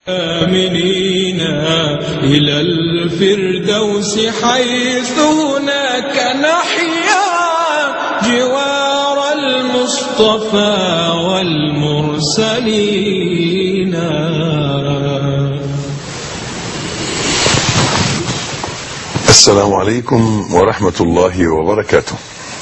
آمنين إلى الفردوس حيث هناك نحيا جوار المصطفى والمرسلين. السلام عليكم ورحمة الله وبركاته.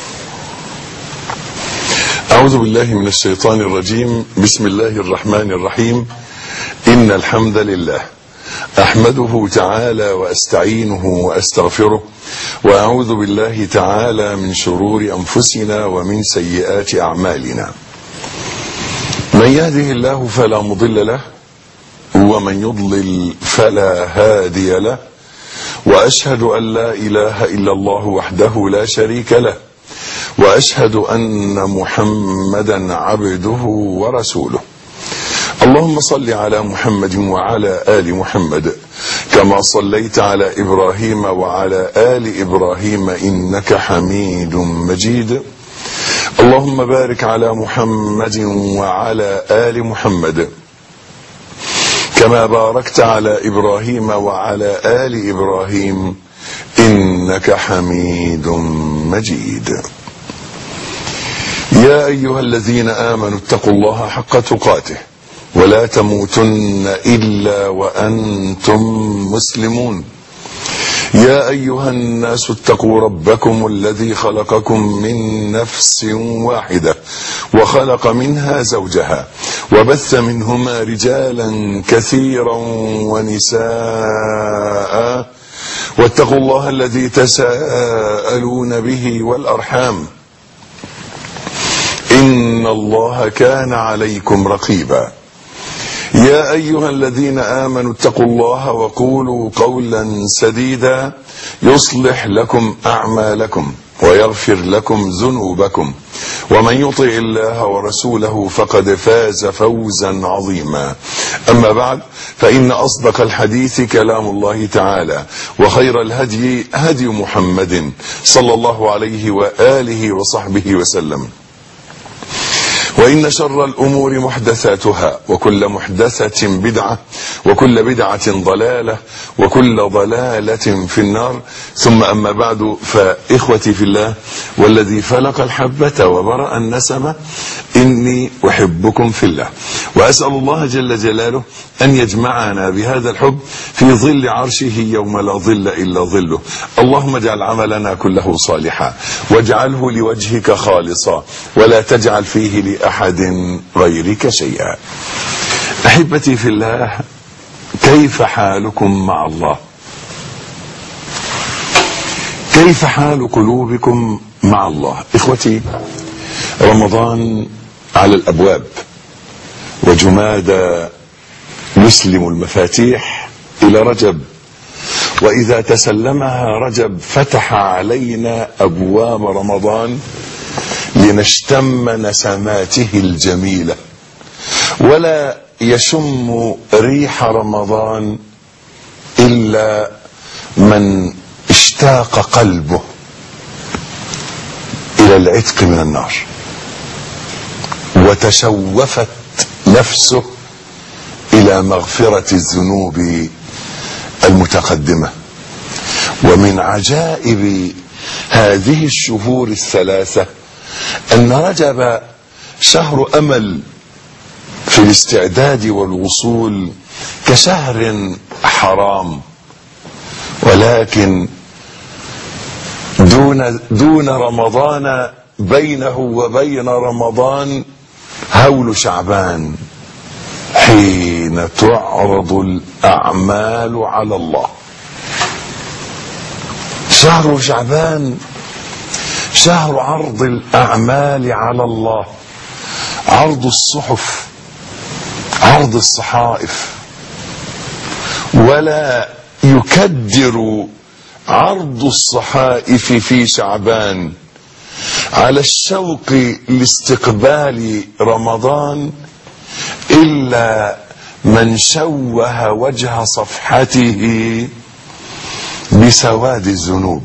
أعوذ بالله من الشيطان الرجيم. بسم الله الرحمن الرحيم. إن الحمد لله أحمده تعالى وأستعينه وأستغفره، وأعوذ بالله تعالى من شرور أنفسنا ومن سيئات أعمالنا. من يهده الله فلا مضل له، ومن يضلل فلا هادي له، وأشهد أن لا إله إلا الله وحده لا شريك له، وأشهد أن محمدا عبده ورسوله. اللهم صل على محمد وعلى آل محمد كما صليت على إبراهيم وعلى آل إبراهيم إنك حميد مجيد. اللهم بارك على محمد وعلى آل محمد كما باركت على إبراهيم وعلى آل إبراهيم إنك حميد مجيد. يا أيها الذين آمنوا اتقوا الله حق تقاته ولا تموتن إلا وأنتم مسلمون. يا أيها الناس اتقوا ربكم الذي خلقكم من نفس واحدة وخلق منها زوجها وبث منهما رجالا كثيرا ونساء، واتقوا الله الذي تساءلون به والأرحام إن الله كان عليكم رقيبا. يا أيها الذين آمنوا اتقوا الله وقولوا قولا سديدا يصلح لكم أعمالكم ويغفر لكم ذنوبكم، ومن يطع الله ورسوله فقد فاز فوزا عظيما. أما بعد، فإن أصدق الحديث كلام الله تعالى، وخير الهدي هدي محمد صلى الله عليه وآله وصحبه وسلم. وإن شر الأمور محدثاتها، وكل محدثة بدعة، وكل بدعة ضلالة، وكل ضلالة في النار. ثم أما بعد، فإخوتي في الله والذي فلق الحبة وبرأ النسمة، إني أحبكم في الله، وأسأل الله جل جلاله أن يجمعنا بهذا الحب في ظل عرشه يوم لا ظل إلا ظله. اللهم اجعل عملنا كله صالحا، واجعله لوجهك خالصا، ولا تجعل فيه لأحد غيرك شيئا. أحبتي في الله، كيف حالكم مع الله؟ كيف حال قلوبكم مع الله؟ إخوتي، رمضان على الأبواب، وجمادى يسلم المفاتيح إلى رجب، وإذا تسلمها رجب فتح علينا أبواب رمضان لنشتم نسماته الجميلة. ولا يشم ريح رمضان إلا من اشتاق قلبه إلى العتق من النار، وتشوفت نفسه إلى مغفرة الذنوب المتقدمة. ومن عجائب هذه الشهور الثلاثة أن رجب شهر أمل في الاستعداد والوصول كشهر حرام، ولكن دون رمضان، بينه وبين رمضان هول شعبان، حين تعرض الأعمال على الله. شهر شعبان شهر عرض الأعمال على الله، عرض الصحف، عرض الصحائف. ولا يكدر عرض الصحائف في شعبان على الشوق لاستقبال رمضان إلا من شوه وجه صفحته بسواد الذنوب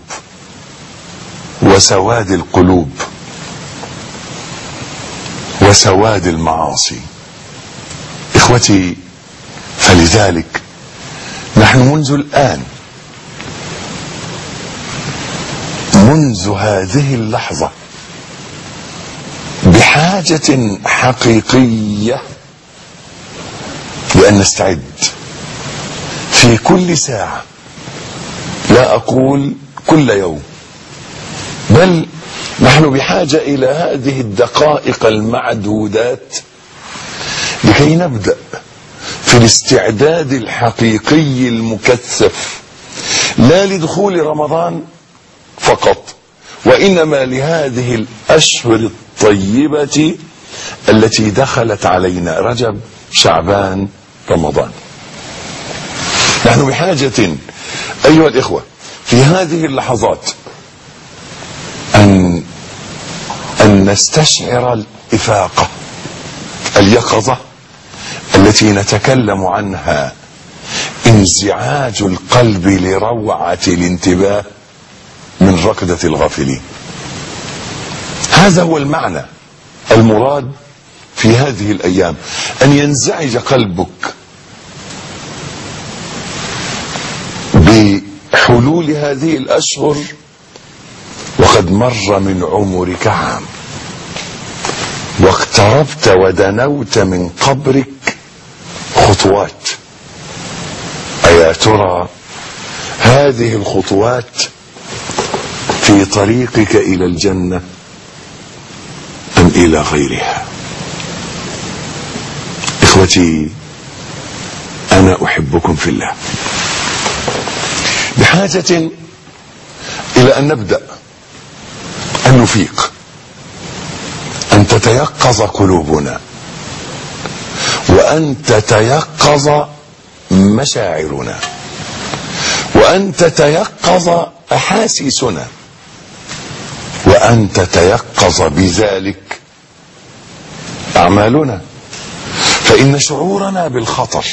وسواد القلوب وسواد المعاصي. إخوتي فلذلك نحن منذ الآن، منذ هذه اللحظة، بحاجة حقيقية لأن نستعد في كل ساعة، لا أقول كل يوم، بل نحن بحاجة إلى هذه الدقائق المعدودات لكي نبدأ في الاستعداد الحقيقي المكثف، لا لدخول رمضان فقط، وإنما لهذه الأشهر الطيبة التي دخلت علينا: رجب، شعبان، رمضان. نحن بحاجة أيها الإخوة في هذه اللحظات أن نستشعر الإفاقة، اليقظة التي نتكلم عنها، انزعاج القلب لروعة الانتباه من ركضة الغافلين. هذا هو المعنى المراد في هذه الأيام، أن ينزعج قلبك بحلول هذه الأشهر وقد مر من عمرك عام، واقتربت ودنوت من قبرك خطوات. أيا ترى هذه الخطوات في طريقك إلى الجنة أم إلى غيرها؟ إخوتي، أنا أحبكم في الله، بحاجة إلى أن نبدأ أن نفيق، أن تتيقظ قلوبنا، وأن تتيقظ مشاعرنا، وأن تتيقظ أحاسيسنا، وأن تتيقظ بذلك أعمالنا. فإن شعورنا بالخطر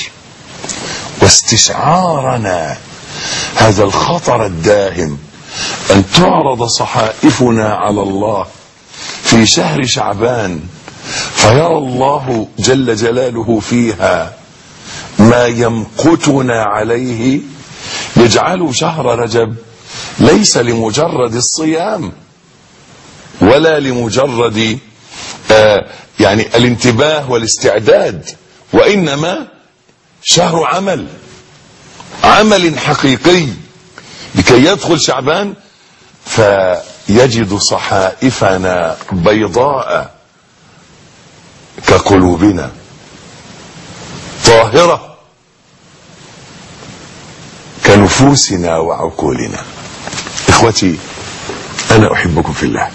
واستشعارنا هذا الخطر الداهم، أن تعرض صحائفنا على الله في شهر شعبان فيرى الله جل جلاله فيها ما يمقتنا عليه، يجعل شهر رجب ليس لمجرد الصيام ولا لمجرد يعني الانتباه والاستعداد، وإنما شهر عمل حقيقي لكي يدخل شعبان فيجد صحائفنا بيضاء كقلوبنا، طاهرة كنفوسنا وعقولنا. إخوتي، أنا أحبكم في الله،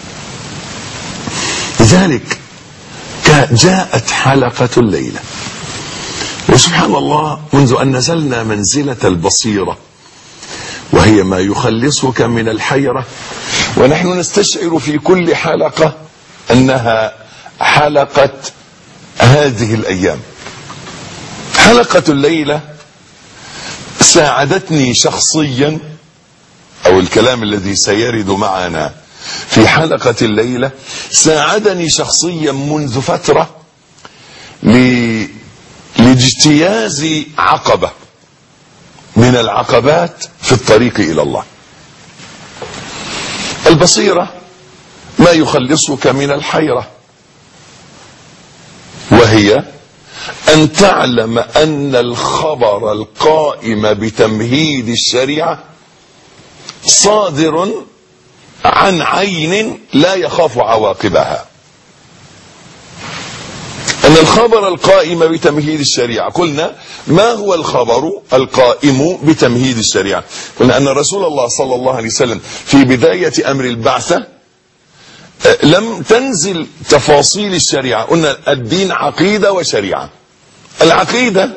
لذلك جاءت حلقة الليلة، وسبحان الله منذ أن نزلنا منزلة البصيرة وهي ما يخلصك من الحيرة، ونحن نستشعر في كل حلقة أنها حلقة هذه الأيام. حلقة الليلة ساعدتني شخصيا، أو الكلام الذي سيرد معنا في حلقة الليلة ساعدني شخصيا منذ فترة لاجتياز عقبة من العقبات في الطريق إلى الله. البصيرة ما يخلصك من الحيرة، وهي أن تعلم أن الخبر القائم بتمهيد الشريعة صادر عن عين لا يخاف عواقبها. أن الخبر القائم بتمهيد الشريعة، قلنا ما هو الخبر القائم بتمهيد الشريعة؟ قلنا أن رسول الله صلى الله عليه وسلم في بداية أمر البعثة لم تنزل تفاصيل الشريعة. قلنا الدين عقيدة وشريعة. العقيدة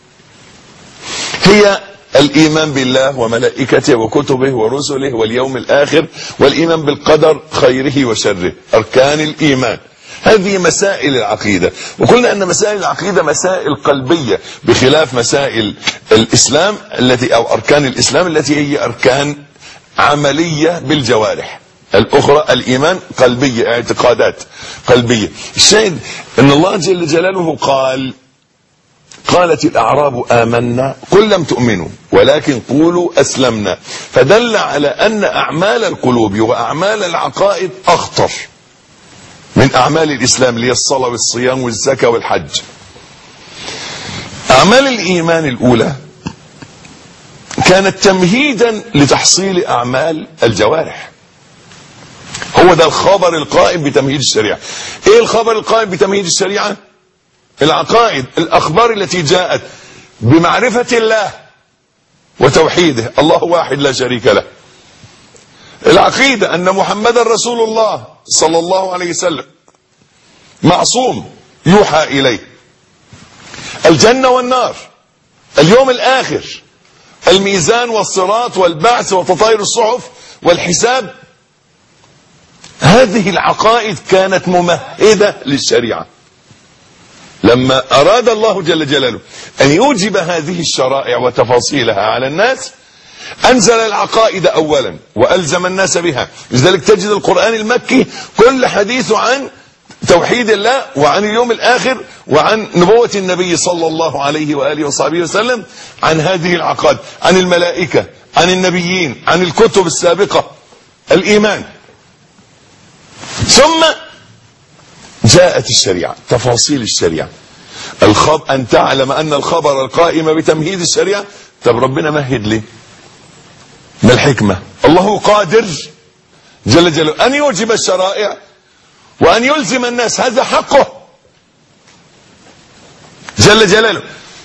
هي الإيمان بالله وملائكته وكتبه ورسله واليوم الآخر، والإيمان بالقدر خيره وشره، أركان الإيمان. هذه مسائل العقيدة، وقلنا أن مسائل العقيدة مسائل قلبية بخلاف مسائل الإسلام التي أو أركان الإسلام التي هي أركان عملية بالجوارح. الأخرى الإيمان قلبية، اعتقادات قلبية. الشاهد أن الله جل جلاله قال قالت الأعراب آمنا قل لم تؤمنوا ولكن قولوا أسلمنا، فدل على أن أعمال القلوب وأعمال العقائد أخطر من أعمال الإسلام اللي هي الصلاة والصيام والزكاة والحج. أعمال الإيمان الأولى كانت تمهيدا لتحصيل أعمال الجوارح. هو ده الخبر القائم بتمهيد الشريعة. إيه الخبر القائم بتمهيد الشريعة؟ العقائد، الأخبار التي جاءت بمعرفة الله وتوحيده، الله واحد لا شريك له. العقيدة أن محمد رسول الله صلى الله عليه وسلم معصوم يوحى إليه. الجنة والنار، اليوم الآخر، الميزان والصراط والبعث وتطاير الصحف والحساب. هذه العقائد كانت ممهدة للشريعة. لما أراد الله جل جلاله أن يوجب هذه الشرائع وتفاصيلها على الناس أنزل العقائد أولا وألزم الناس بها. لذلك تجد القرآن المكي كل حديثه عن توحيد الله وعن اليوم الآخر وعن نبوة النبي صلى الله عليه وآله وصحبه وسلم، عن هذه العقائد، عن الملائكة، عن النبيين، عن الكتب السابقة، الإيمان. ثم جاءت الشريعة، تفاصيل الشريعة. أن تعلم أن الخبر القائم بتمهيد الشريعة. طب ربنا مهد ليه؟ ما الحكمة؟ الله قادر جل جلاله أن يوجب الشرائع وأن يلزم الناس، هذا حقه جل جلاله.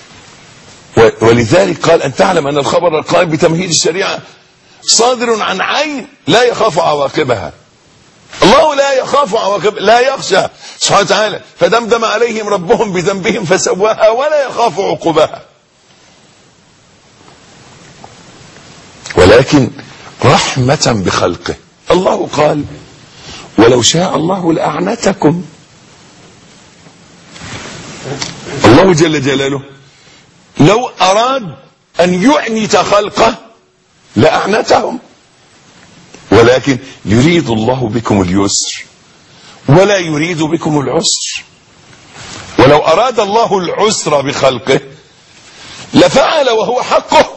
ولذلك قال أن تعلم أن الخبر القائم بتمهيد الشريعة صادر عن عين لا يخاف عواقبها. الله لا يخاف عواقب، لا يخشى سبحانه وتعالى، فدمدم عليهم ربهم بذنبهم فسواها ولا يخاف عقبها. ولكن رحمة بخلقه، الله قال ولو شاء الله لأعنتكم. الله جل جلاله لو أراد أن يعنت خلقه لأعنتهم، ولكن يريد الله بكم اليسر ولا يريد بكم العسر. ولو أراد الله العسر بخلقه لفعل وهو حقه.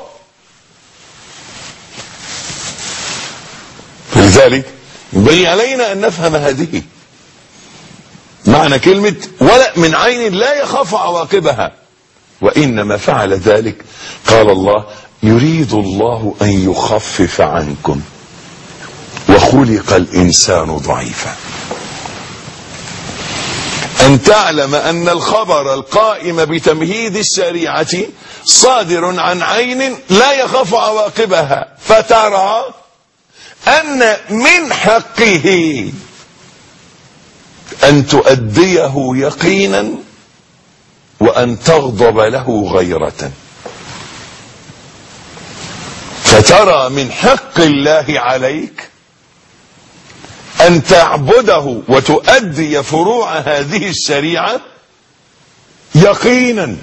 لذلك ينبغي علينا أن نفهم هذه معنى كلمة ولا من عين لا يخاف عواقبها، وإنما فعل ذلك قال الله يريد الله أن يخفف عنكم وخلق الإنسان ضعيفا. أن تعلم أن الخبر القائم بتمهيد الشريعة صادر عن عين لا يخاف عواقبها، فترى أن من حقه أن تؤديه يقينا وأن تغضب له غيرة. فترى من حق الله عليك أن تعبده وتؤدي فروع هذه الشريعة يقينا،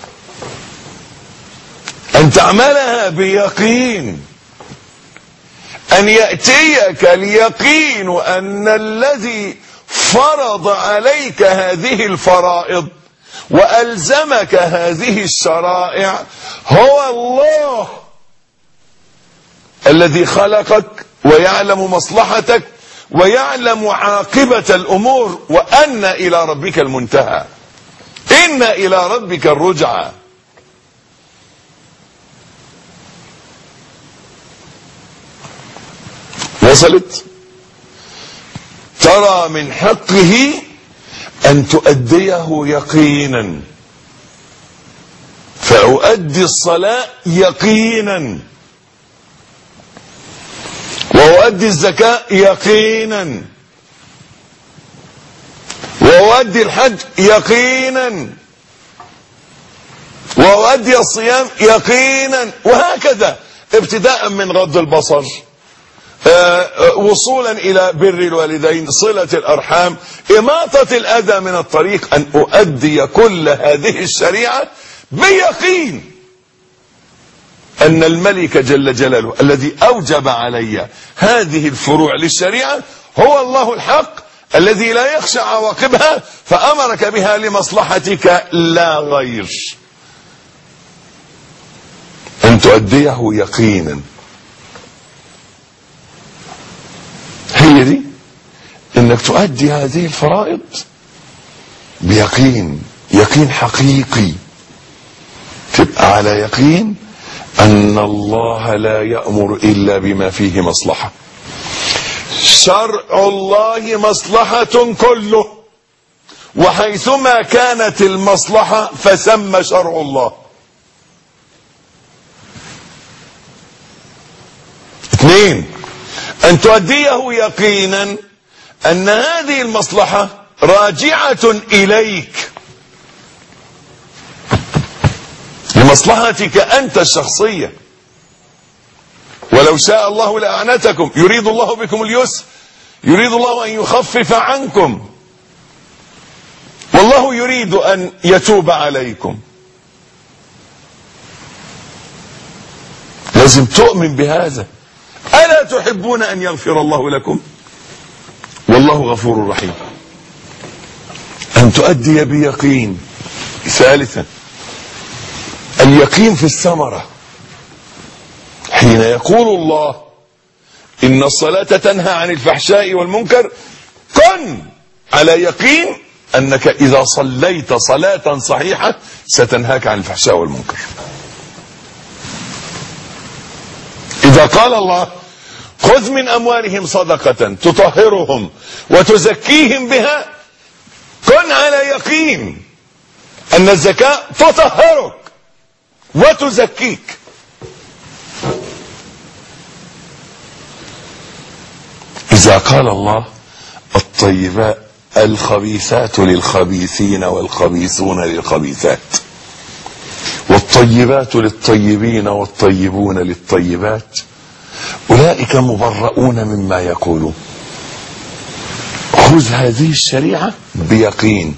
أن تعملها بيقين، أن يأتيك اليقين أن الذي فرض عليك هذه الفرائض وألزمك هذه الشرائع هو الله الذي خلقك ويعلم مصلحتك ويعلم عاقبة الأمور، وأن إلى ربك المنتهى، إن إلى ربك الرجعى. وصلت؟ ترى من حقه أن تؤديه يقينا، فأؤدي الصلاة يقينا، وأؤدي الزكاة يقينا، وأؤدي الحج يقينا، وأؤدي الصيام يقينا، وهكذا ابتداء من غض البصر وصولا إلى بر الوالدين، صلة الأرحام، إماطة الأذى من الطريق، أن أؤدي كل هذه الشريعة بيقين أن الملك جل جلاله الذي أوجب علي هذه الفروع للشريعة هو الله الحق الذي لا يخشى عواقبها، فأمرك بها لمصلحتك لا غير. تؤديه يقينا. هي دي انك تؤدي هذه الفرائض بيقين، يقين حقيقي، تبقى على يقين ان الله لا يأمر الا بما فيه مصلحة. شرع الله مصلحة كله، وحيثما كانت المصلحة فثم شرع الله. 2 أن تؤديه يقينا أن هذه المصلحة راجعة إليك لمصلحتك أنت الشخصية. ولو شاء الله لأعنتكم، يريد الله بكم اليسر، يريد الله أن يخفف عنكم، والله يريد أن يتوب عليكم. لازم تؤمن بهذا. ألا تحبون أن يغفر الله لكم؟ والله غفور رحيم. أن تؤدي بيقين. 3 اليقين في الثمرة. حين يقول الله إن الصلاة تنهى عن الفحشاء والمنكر، كن على يقين أنك إذا صليت صلاة صحيحة ستنهاك عن الفحشاء والمنكر. إذا قال الله خذ من أموالهم صدقة تطهرهم وتزكيهم بها، كن على يقين أن الزكاة تطهرك وتزكيك. إذا قال الله الطيبات الخبيثات للخبيثين والخبيثون للخبيثات، والطيبات للطيبين والطيبون للطيبات، أولئك مبرؤون مما يقولون. خذ هذه الشريعة بيقين،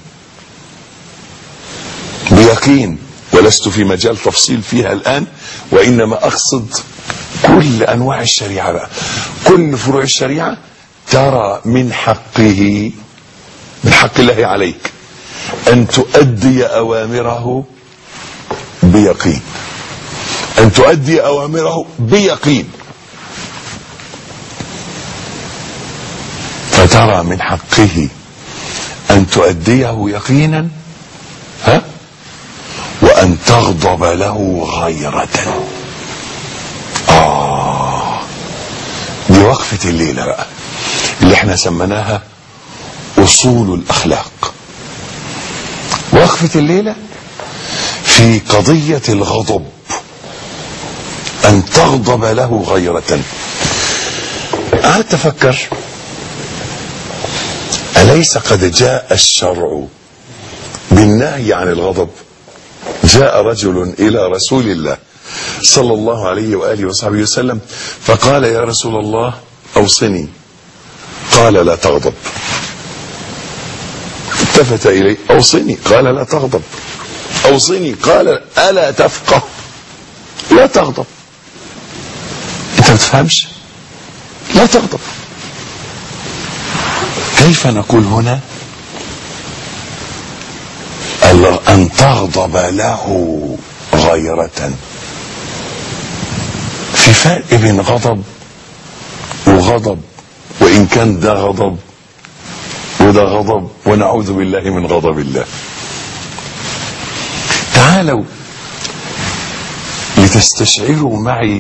بيقين. ولست في مجال تفصيل فيها الآن، وإنما أقصد كل أنواع الشريعة بقى، كل فروع الشريعة ترى من حقه، من حق الله عليك أن تؤدي أوامره بيقين، أن تؤدي أوامره بيقين. فترى من حقه أن تؤديه يقينا، وأن تغضب له غيرة. دي وقفة الليلة بقى اللي احنا سمناها أصول الأخلاق. وقفة الليلة في قضية الغضب، أن تغضب له غيرة. قعدت أفكر، أليس قد جاء الشرع بالنهي عن الغضب؟ جاء رجل إلى رسول الله صلى الله عليه وآله وصحبه وسلم فقال يا رسول الله أوصني. قال لا تغضب. التفت إليه أوصني، قال لا تغضب. أوصني، قال ألا تفقه؟ لا تغضب. أنت ما تفهمش؟ لا تغضب. كيف نقول هنا أن تغضب له غيرة؟ في فرق بين غضب وغضب، وإن كان ده غضب وده غضب، ونعوذ بالله من غضب الله. تعالوا لتستشعروا معي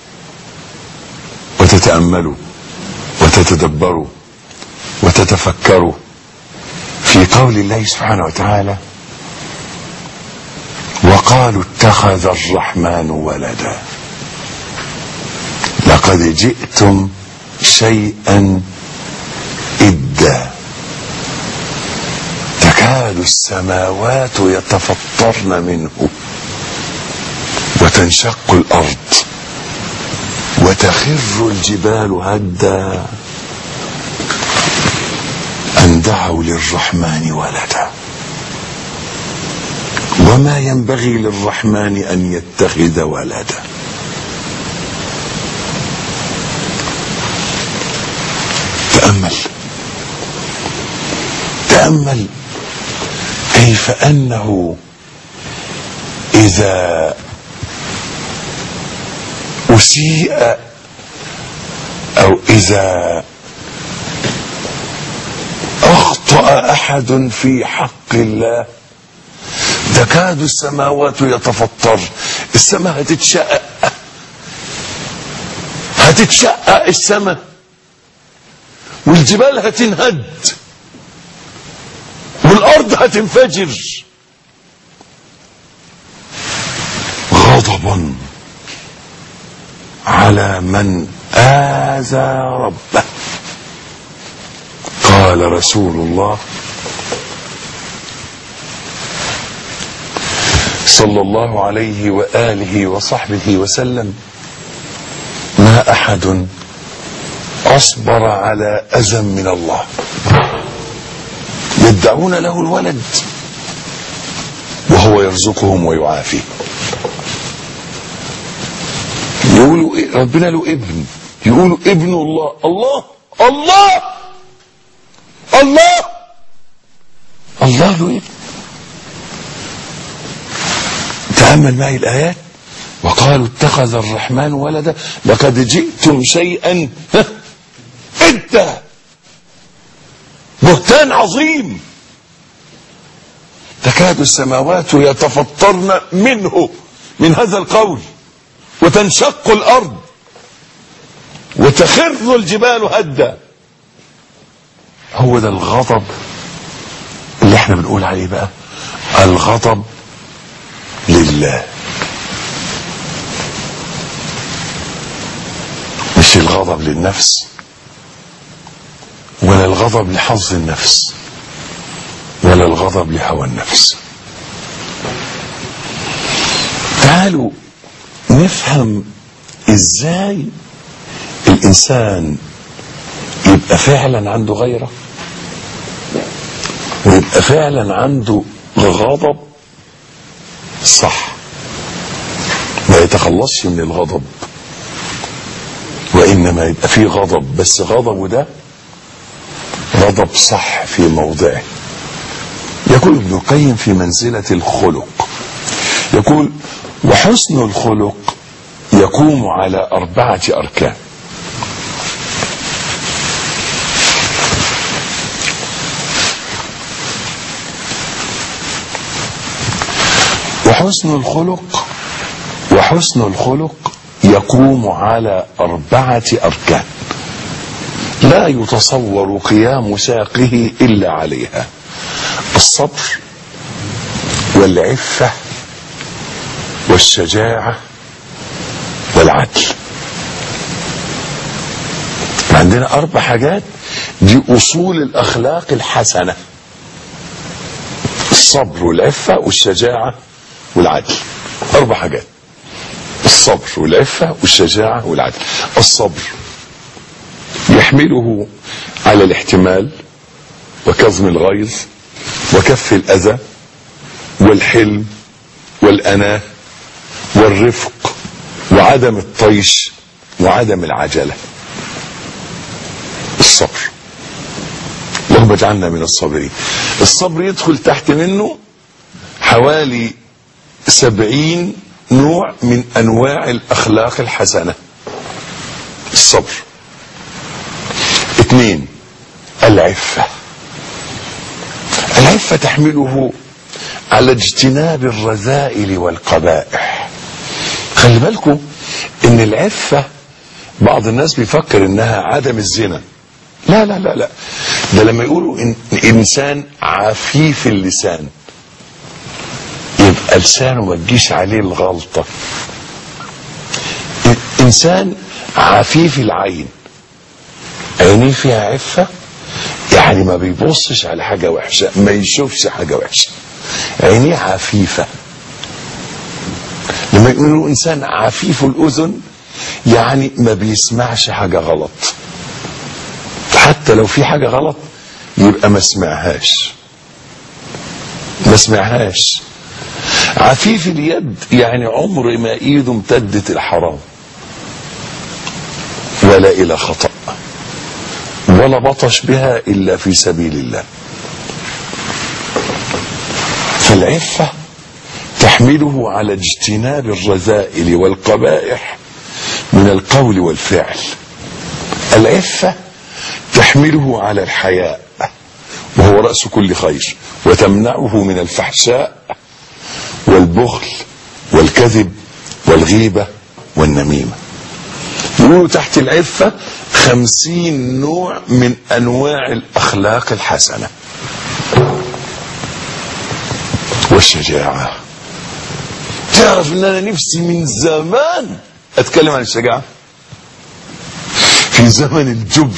وتتأملوا وتتدبروا وتتفكروا في قول الله سبحانه وتعالى وقالوا اتخذ الرحمن ولدا لقد جئتم شيئا إدا تكاد السماوات يتفطرن منه وتنشق الأرض وتخر الجبال هدا أن دعوا للرحمن ولدا وما ينبغي للرحمن أن يتخذ ولدا. تأمل كيف أنه إذا أسيء أو إذا أخطأ أحد في حق الله تكاد السماوات يتفطر. السماء هتتشقق السماء، والجبال هتنهد، والأرض هتنفجر غضبا على من آذى ربه. قال رسول الله صلى الله عليه وآله وصحبه وسلم: ما أحد أصبر على أذى من الله. يدعون له الولد وهو يرزقهم ويعافيه. يقولوا ربنا له ابن، يقولوا ابن الله. الله الله الله الله له ابن. تأمل معي الآيات: وقالوا اتخذ الرحمن ولدا لقد جئتم شيئا إدا. بهتان عظيم. تكاد السماوات يتفطرن منه، من هذا القول، وتنشق الأرض وتخر الجبال هدا. هو ده الغضب اللي احنا بنقول عليه بقى، الغضب لله، مش الغضب للنفس ولا الغضب لحظ النفس ولا الغضب لهوى النفس. تعالوا نفهم ازاي الانسان يبقى فعلا عنده غيرة ويبقى فعلا عنده غضب صح، ما يتخلصش من الغضب، وإنما يبقى فيه غضب، بس غضبه ده غضب صح في موضعه. يقول ابن القيم في منزلة الخلق، يقول: وحسن الخلق يقوم على 4 أركان. وحسن الخلق يقوم على 4 أركان لا يتصور قيام ساقه إلا عليها: الصبر والعفة والشجاعة والعدل. عندنا 4 حاجات، دي أصول الأخلاق الحسنة: الصبر والعفة والشجاعة والعدل. 4 حاجات: الصبر والعفة والشجاعة والعدل. الصبر يحمله على الاحتمال وكظم الغيظ وكف الأذى والحلم والأناة والرفق وعدم الطيش وعدم العجلة. الصبر، اللهم اجعلنا من الصابرين. الصبر يدخل تحت منه حوالي 70 نوع من أنواع الأخلاق الحسنة. الصبر. 2 العفة. العفة تحمله على اجتناب الرذائل والقبائح. خلي بالكم ان العفة بعض الناس بيفكر انها عدم الزنا. لا لا لا لا، ده لما يقولوا إن انسان عفيف اللسان يبقى لسانه ما تجيش عليه الغلطة. انسان عفيف العين، عينيه فيها عفة، يعني ما بيبصش على حاجة وحشة، ما يشوفش حاجة وحشة، عينيه عفيفة. لما يقولوا انسان عفيف الاذن يعني ما بيسمعش حاجة غلط، حتى لو في حاجة غلط يبقى ما سمعهاش. عفيف اليد يعني عمر ما ايده امتدت الحرام ولا الى خطأ ولا بطش بها الا في سبيل الله. فالعفة تحمله على اجتناب الرذائل والقبائح من القول والفعل. العفة تحمله على الحياء وهو رأس كل خير، وتمنعه من الفحشاء والبخل والكذب والغيبة والنميمة. يقولوا تحت العفة 50 نوع من أنواع الأخلاق الحسنة. والشجاعة، تعرف ان انا نفسي من زمان اتكلم عن الشجاعة في زمن الجبن.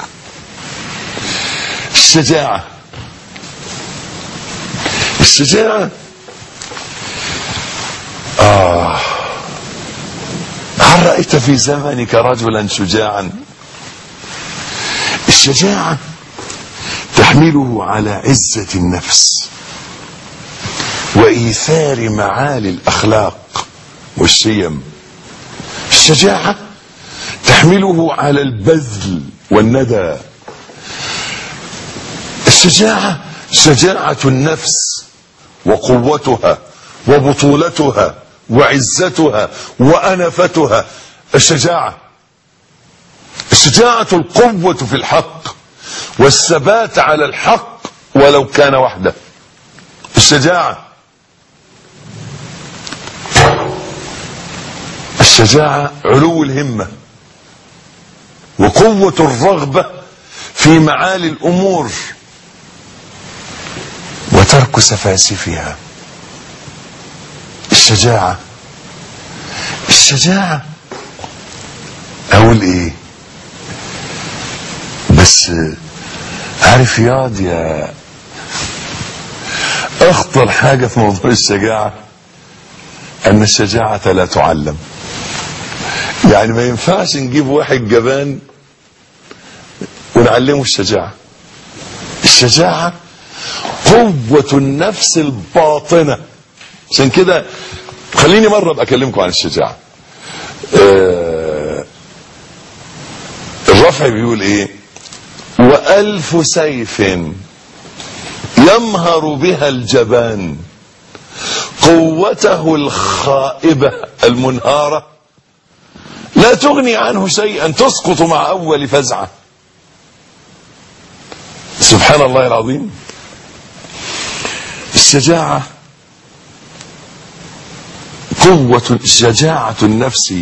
الشجاعة هل رأيت في زمنك رجلا شجاعا؟ الشجاعة تحمله على عزة النفس وإيثار معالي الأخلاق والشيم. الشجاعة تحمله على البذل والندى. الشجاعة شجاعة النفس وقوتها وبطولتها وعزتها وأنفتها. الشجاعة القوة في الحق والثبات على الحق ولو كان وحده. الشجاعة علو الهمة وقوة الرغبة في معالي الأمور وترك سفاسفها. الشجاعة أقول إيه؟ بس عارف ياض يا أخطر حاجة في موضوع الشجاعة أن الشجاعة لا تعلم. يعني ما ينفعش نجيب واحد جبان ونعلمه الشجاعة قوة النفس الباطنة. عشان كده خليني مرة أبقى أكلمكم عن الشجاعة. الرافعي بيقول إيه؟ وألف سيف يمهر بها الجبان قوته الخائبة المنهارة لا تغني عنه شيئا تسقط مع أول فزعة. سبحان الله العظيم. الشجاعة شجاعة النفس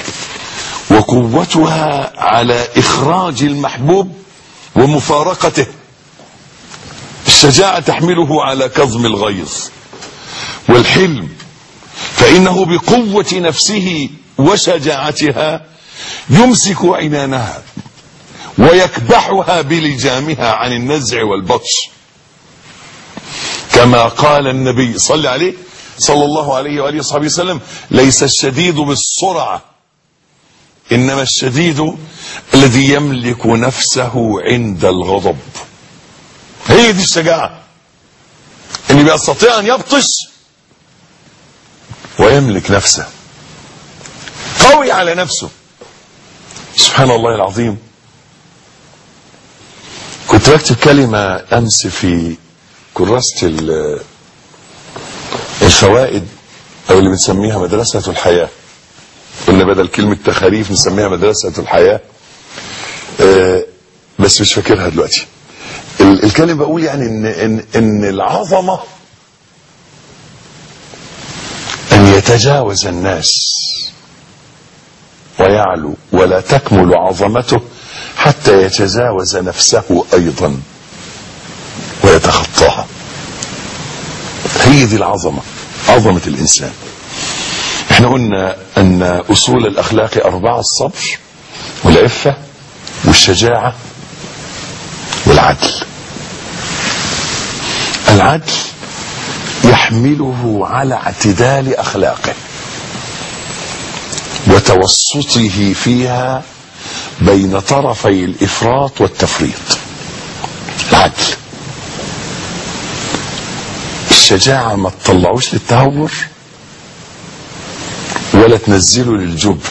وقوتها على إخراج المحبوب ومفارقته. الشجاعة تحمله على كظم الغيظ والحلم، فإنه بقوة نفسه وشجاعتها يمسك عنانها ويكبحها بلجامها عن النزع والبطش، كما قال النبي صلى الله عليه وآله وصحبه وسلم: ليس الشديد بالسرعة إنما الشديد الذي يملك نفسه عند الغضب. هي دي الشجاعة، اللي بيستطيع أن يبطش ويملك نفسه، قوي على نفسه. سبحان الله العظيم. كنت بكتب كلمة أمس في كراسة الفوائد، أو اللي بنسميها مدرسة الحياة. قلنا بدل كلمة تخاريف نسميها مدرسة الحياة، بس مش فاكرها دلوقتي. الكلمة بقول يعني إن العظمة أن يتجاوز الناس ويعلو، ولا تكمل عظمته حتى يتجاوز نفسه أيضا ويتخطاها. هي دي العظمة، عظمة الإنسان. احنا قلنا أن أصول الأخلاق 4: الصبر والعفة والشجاعة والعدل. العدل يحمله على اعتدال أخلاقه وتوسطه فيها بين طرفي الإفراط والتفريط. العدل. الشجاعة ما تطلعوش للتهور ولا تنزله للجبن،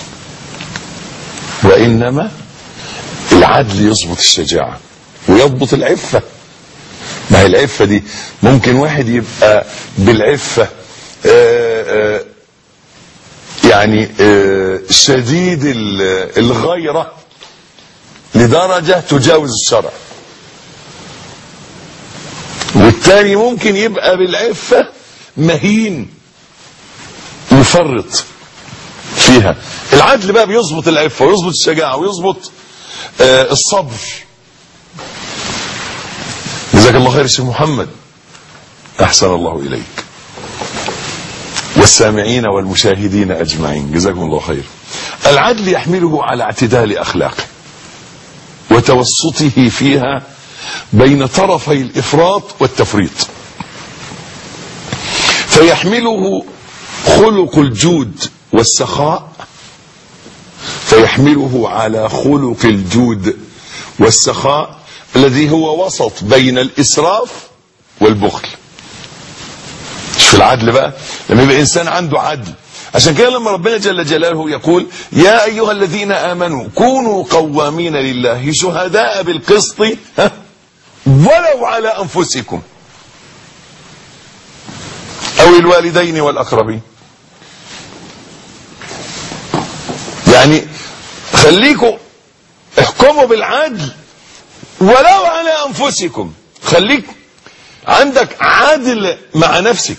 وإنما العدل يضبط الشجاعة ويضبط العفة. ما هي العفة دي ممكن واحد يبقى بالعفة يعني شديد الغيرة لدرجة تجاوز الشرع، والتاني ممكن يبقى بالعفة مهين يفرط فيها. العدل بقى بيظبط العفة ويظبط الشجاعة ويظبط الصبر. جزاك الله خير الشيخ محمد، أحسن الله إليك، والسامعين والمشاهدين أجمعين جزاكم الله خير. العدل يحمله على اعتدال أخلاقه وتوسطه فيها بين طرفي الإفراط والتفريط، فيحمله خلق الجود والسخاء، فيحمله على خلق الجود والسخاء الذي هو وسط بين الإسراف والبخل. مش في العدل بقى لما يبقى إنسان عنده عدل. عشان كده لما ربنا جل جلاله يقول يا أيها الذين آمنوا كونوا قوامين لله شهداء بالقسط ولو على أنفسكم أو الوالدين والأقربين. يعني خليكم احكموا بالعدل ولو على أنفسكم، خليك عندك عدل مع نفسك.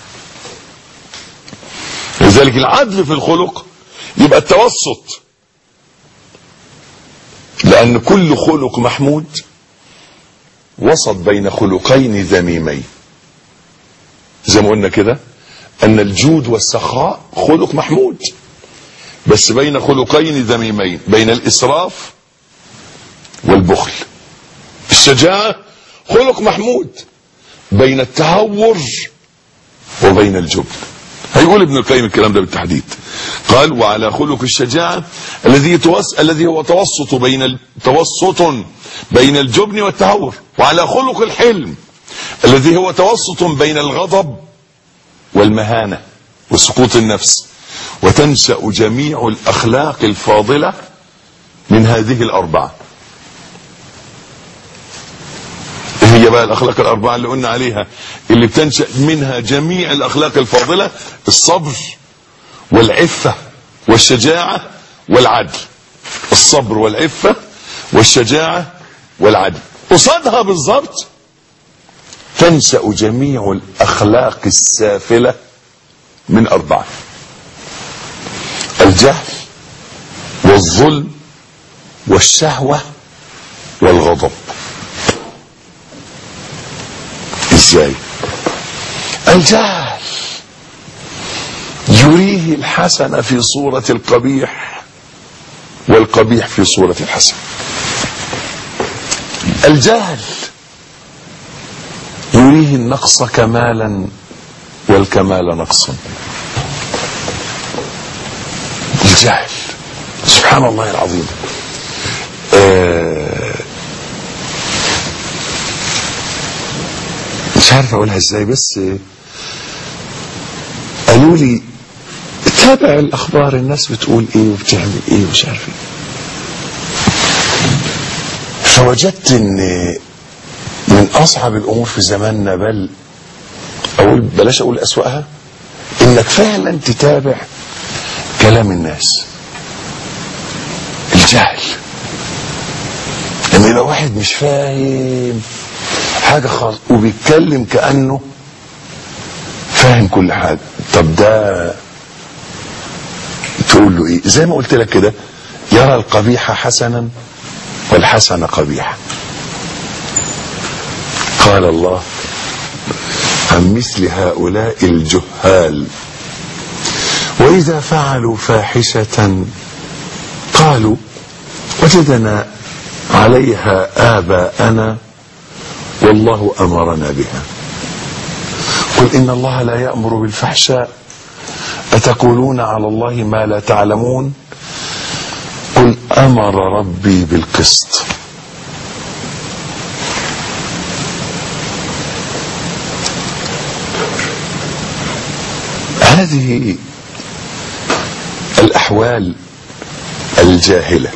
لذلك العدل في الخلق يبقى التوسط، لأن كل خلق محمود وسط بين خلقين ذميمين. زي ما قلنا كده أن الجود والسخاء خلق محمود، بس بين خلقين ذميمين، بين الإسراف والبخل. الشجاعة خلق محمود بين التهور وبين الجبن. هيقول ابن القيم الكلام ده بالتحديد، قال وعلى خلق الشجاعة الذي هو توسط بين الجبن والتهور، وعلى خلق الحلم الذي هو توسط بين الغضب والمهانة وسقوط النفس. وتنشأ جميع الأخلاق الفاضلة من هذه الأربعة. هي بقى الأخلاق الأربعة اللي قلنا عليها اللي بتنشأ منها جميع الأخلاق الفاضلة: الصبر والعفة والشجاعة والعدل. الصبر والعفة والشجاعة والعدل. قصادها بالضبط تنشأ جميع الأخلاق السافلة من أربعة: الجهل والظلم والشهوة والغضب. ازاي؟ الجهل يريه الحسن في صورة القبيح والقبيح في صورة الحسن. الجهل يريه النقص كمالا والكمال نقصا. الجهل سبحان الله العظيم. مش عارف اقولها ازاي، بس قالوا لي تابع الاخبار، الناس بتقول ايه وبتعمل ايه ومش عارف ايه. فوجدت ان من اصعب الامور في زماننا، بلاش اقول اسوأها، انك فعلا تتابع كلام الناس. الجهل لما يبقى واحد مش فاهم حاجة خالص وبيتكلم كأنه فاهم كل حاجة. طب ده تقول له ايه؟ زي ما قلت لك كده، يرى القبيح حسنا والحسن قبيحا. قال الله عن مثل هؤلاء الجهال: وإذا فعلوا فاحشة قالوا وجدنا عليها آباءنا والله أمرنا بها. قل إن الله لا يأمر بالفحشاء أتقولون على الله ما لا تعلمون قل أمر ربي بالقسط. هذه الأحوال الجاهلة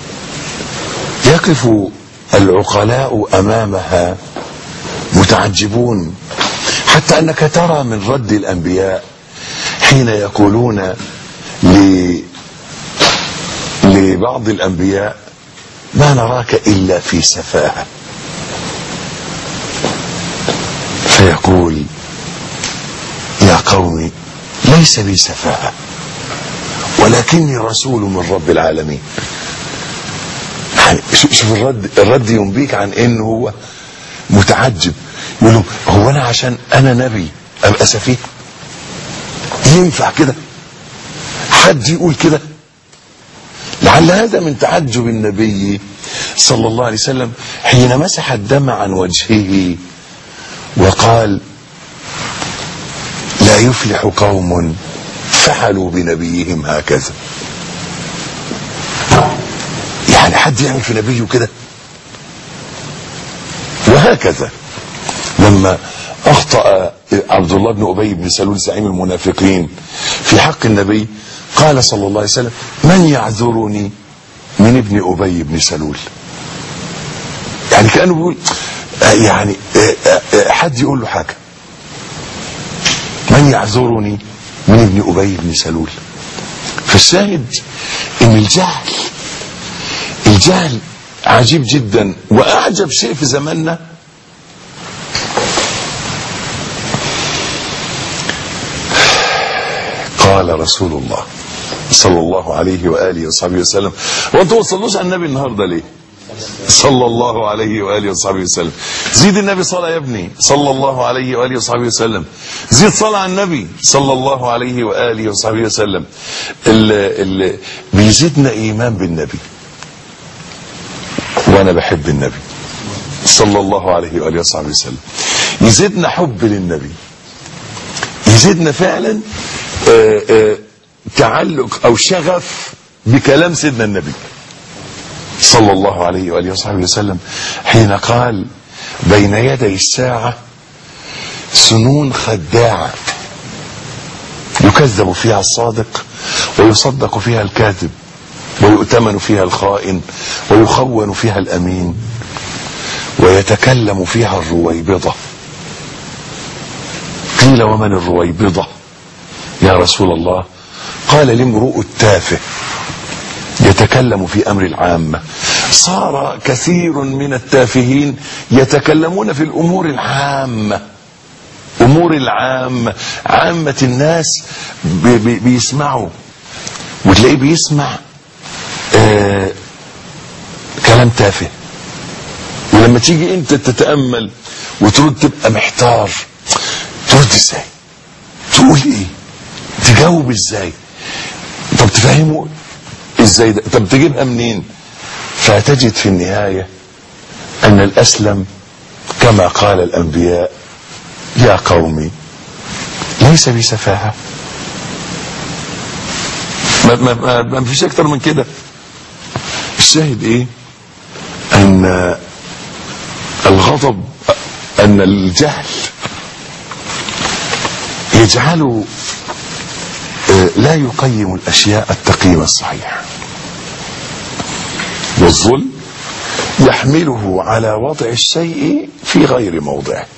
يقف العقلاء أمامها متعجبون، حتى أنك ترى من رد الأنبياء حين يقولون لبعض الأنبياء: ما نراك إلا في سفاهة. فيقول: يا قوم ليس بي سفاهة ولكني رسول من رب العالمين. يعني شوف الرد ينبيك عن انه هو متعجب. يقول له: هو انا عشان انا نبي ابقى سفيه؟ ينفع كده؟ حد يقول كده؟ لعل هذا من تعجب النبي صلى الله عليه وسلم حين مسح الدم عن وجهه وقال: لا يفلح قوم فعلوا بنبيهم هكذا. يعني حد يعمل في نبيه كده؟ وهكذا لما أخطأ عبد الله بن أبي بن سلول زعيم المنافقين في حق النبي، قال صلى الله عليه وسلم: من يعذرني من ابن أبي بن سلول؟ يعني كأنه بيقول يعني حد يقول له حاجة: من يعذرني من ابن أبي بن سلول؟ فالشاهد ان الجهل عجيب جدا. واعجب شيء في زماننا قال رسول الله صلى الله عليه وآله وصحبه وسلم. وانتم ما تصلوش على النبي النهارده ليه؟ صلى الله عليه وآله وصحبه وسلم. زيد النبي صلاة يا ابني صلى الله عليه وآله وصحبه وسلم. زيد صلاة على النبي صلى الله عليه وآله وصحبه وسلم. اللي بيزيدنا إيمان بالنبي، وأنا بحب النبي صلى الله عليه وآله وصحبه وسلم. يزيدنا حب للنبي، يزيدنا فعلا تعلق أو شغف بكلام سيدنا النبي صلى الله عليه وآله وصحبه وسلم حين قال: بين يدي الساعة سنون خداعة يكذب فيها الصادق ويصدق فيها الكاذب ويؤتمن فيها الخائن ويخون فيها الأمين ويتكلم فيها الرويبضة. قيل: ومن الرويبضة يا رسول الله؟ قال: الامرؤ التافه يتكلم في أمر العامة. صار كثير من التافهين يتكلمون في الأمور العامة، أمور العامة، عامة الناس بيسمعوا، وتلاقيه بيسمع كلام تافه. ولما تيجي انت تتأمل وترد تبقى محتار، ترد ازاي؟ تقول ايه؟ تجاوب ازاي؟ طب تفهمه ازاي ده؟ طب تجيبها منين؟ فتجد في النهاية ان الاسلم كما قال الانبياء: يا قومي ليس بي سفاهة. ما فيش اكتر من كده. الشاهد ايه؟ ان الغضب، ان الجهل يجعل لا يقيم الاشياء التقييم الصحيح، والظلم يحمله على وضع الشيء في غير موضعه،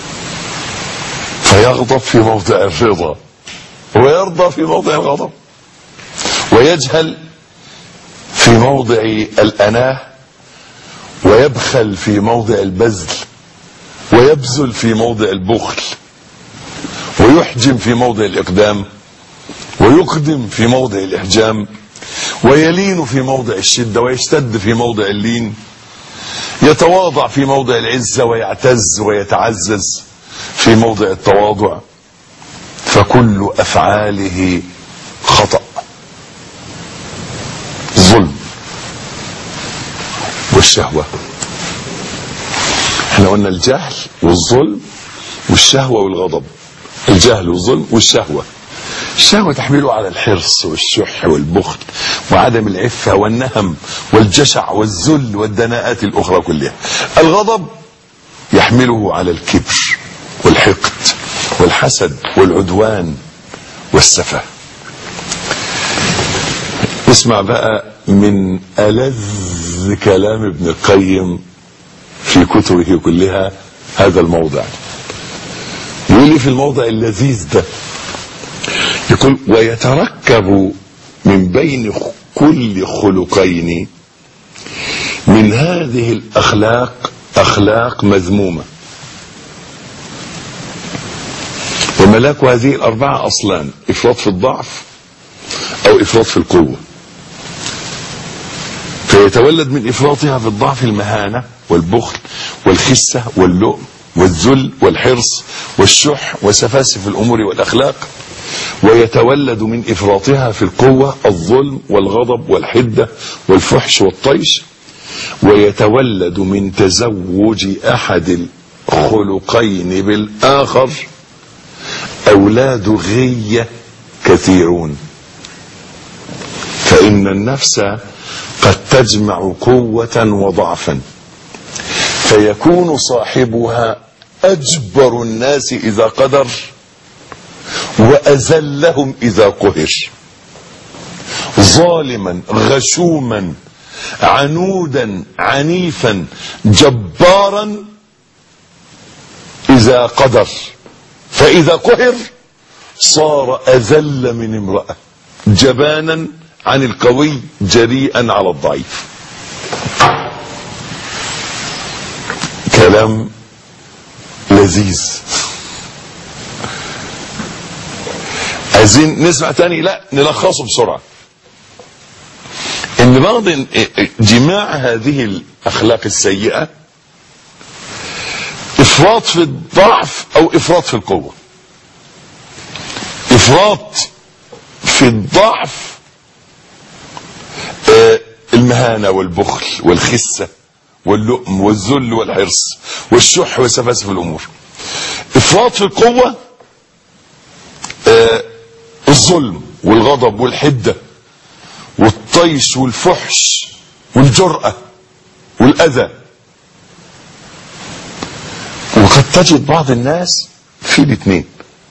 فيغضب في موضع الرضا ويرضى في موضع الغضب، ويجهل في موضع الأناه، ويبخل في موضع البذل، ويبذل في موضع البخل، ويحجم في موضع الإقدام، ويقدم في موضع الإحجام، ويلين في موضع الشدة، ويشتد في موضع اللين، يتواضع في موضع العزة، ويعتز ويتعزز في موضع التواضع. فكل أفعاله خطأ. ظلم والشهوة. احنا قلنا الجهل والظلم والشهوة والغضب. الجهل والظلم والشهوة. الشهوة تحمله على الحرص والشح والبخل وعدم العفة والنهم والجشع والذل والدناءات الأخرى كلها. الغضب يحمله على الكبر والحقد والحسد والعدوان والسفه. اسمع بقى من ألذ كلام ابن القيم في كتبه كلها هذا الموضع. يقول لي في الموضع اللذيذ ده، يقول: ويتركب من بين كل خلقين من هذه الأخلاق أخلاق مذمومة. وملاك هذه الأربعة أصلان: إفراط في الضعف أو إفراط في القوة. فيتولد من إفراطها في الضعف المهانة والبخل والخسة واللؤم والذل والحرص والشح وسفاسف الأمور والأخلاق. ويتولد من إفراطها في القوة الظلم والغضب والحدة والفحش والطيش. ويتولد من تزوج أحد الخلقين بالآخر أولاد غية كثيرون. فإن النفس قد تجمع قوة وضعفا، فيكون صاحبها أجبر الناس إذا قدر وأذلهم إذا قهر، ظالما غشوما عنودا عنيفا جبارا إذا قدر، فإذا قهر صار أذل من امرأة، جبانا عن القوي جريئا على الضعيف. كلام لذيذ. عايزين نسمع تاني؟ لا، نلخصه بسرعة. ان بعض جماع هذه الاخلاق السيئة افراط في الضعف او افراط في القوة. افراط في الضعف المهانة والبخل والخسة واللؤم والذل والحرص والشح وسفاسف الامور. افراط في القوة الظلم والغضب والحدة والطيش والفحش والجرأة والأذى. وقد تجد بعض الناس في الاثنين،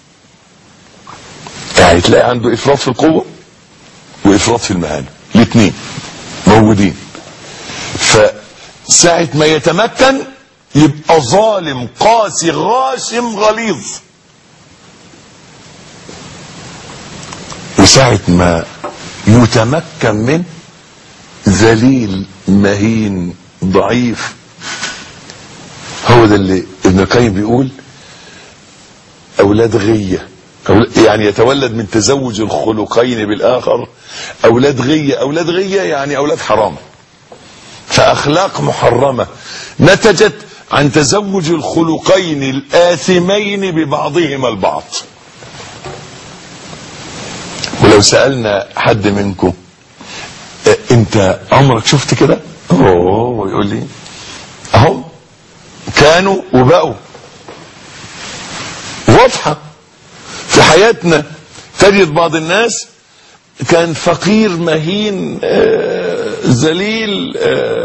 يعني تلاقي عنده إفراط في القوة وإفراط في المهانة، الاثنين موجودين. فساعة ما يتمكن يبقى ظالم قاسي غاشم غليظ، وساعة ما يتمكن من ذليل مهين ضعيف. هو ده اللي ابن القيم بيقول أولاد غية، يعني يتولد من تزوج الخلقين بالآخر أولاد غية. أولاد غية يعني أولاد حرام، فأخلاق محرمة نتجت عن تزوج الخلقين الآثمين ببعضهما البعض. ولو سألنا حد منكم انت عمرك شفت كده؟ ويقول لي اهم كانوا وبقوا. واضحة في حياتنا. تجد بعض الناس كان فقير مهين ذليل،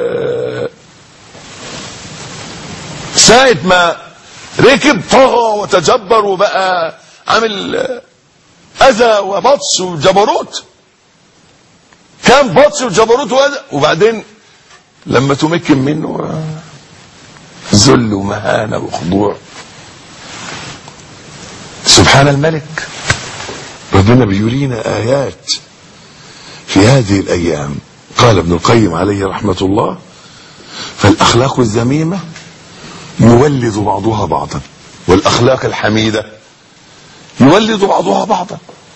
ساعة ما ركب طغى وتجبر وبقى عامل أذى وبطش وجبروت. كان بطش وجبروت وأذى، وبعدين لما تمكن منه ذل ومهانة وخضوع. سبحان الملك. ربنا بيرينا آيات في هذه الأيام. قال ابن القيم عليه رحمة الله: فالأخلاق الذميمة يولد بعضها بعضا، والأخلاق الحميدة يولد بعضها بعضا.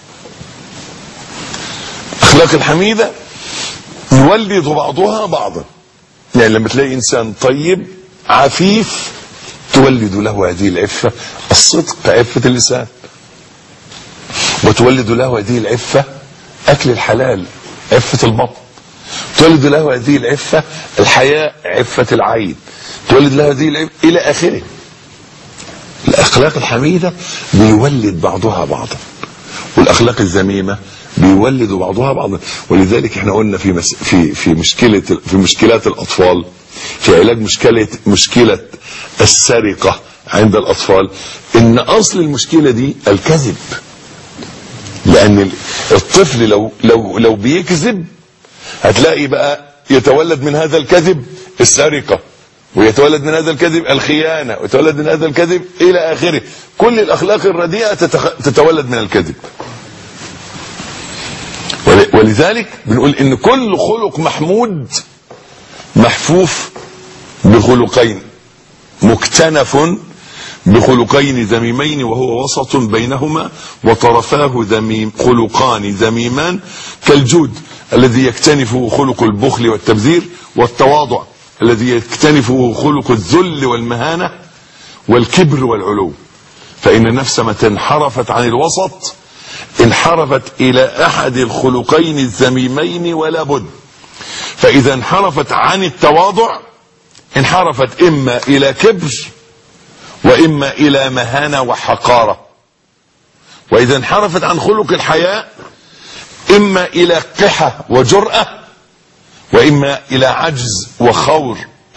الأخلاق الحميدة يولد بعضها بعضا، يعني لما تلاقي إنسان طيب عفيف تولد له هذه العفة الصدق، عفة اللسان، وتولد له هذه العفة أكل الحلال، عفة البطن، تولد له هذه العفة الحياء، عفة العين، تولد له هذه العفة إلى آخره. الأخلاق الحميدة بيولد بعضها بعضا، والأخلاق الذميمة بيولد بعضها بعضا. ولذلك احنا قلنا في مشكلات الأطفال، في علاج مشكلة السرقة عند الأطفال، إن أصل المشكلة دي الكذب. لأن الطفل لو بيكذب هتلاقي بقى يتولد من هذا الكذب السرقة، ويتولد من هذا الكذب الخيانة، ويتولد من هذا الكذب إلى آخره. كل الأخلاق الرديئة تتولد من الكذب. ولذلك بنقول ان كل خلق محمود محفوف بخلقين، مكتنف بخلقين ذميمين وهو وسط بينهما، وطرفاه خلقان ذميمان كالجود الذي يكتنفه خلق البخل والتبذير، والتواضع الذي يكتنفه خلق الذل والمهانة والكبر والعلو. فإن النفس متى انحرفت عن الوسط انحرفت إلى أحد الخلقين الذميمين ولا بد. فإذا انحرفت عن التواضع انحرفت إما إلى كبر وإما إلى مهانة وحقارة. وإذا انحرفت عن خلق الحياء إما إلى قحة وجرأة، وإما إلى عجز وخور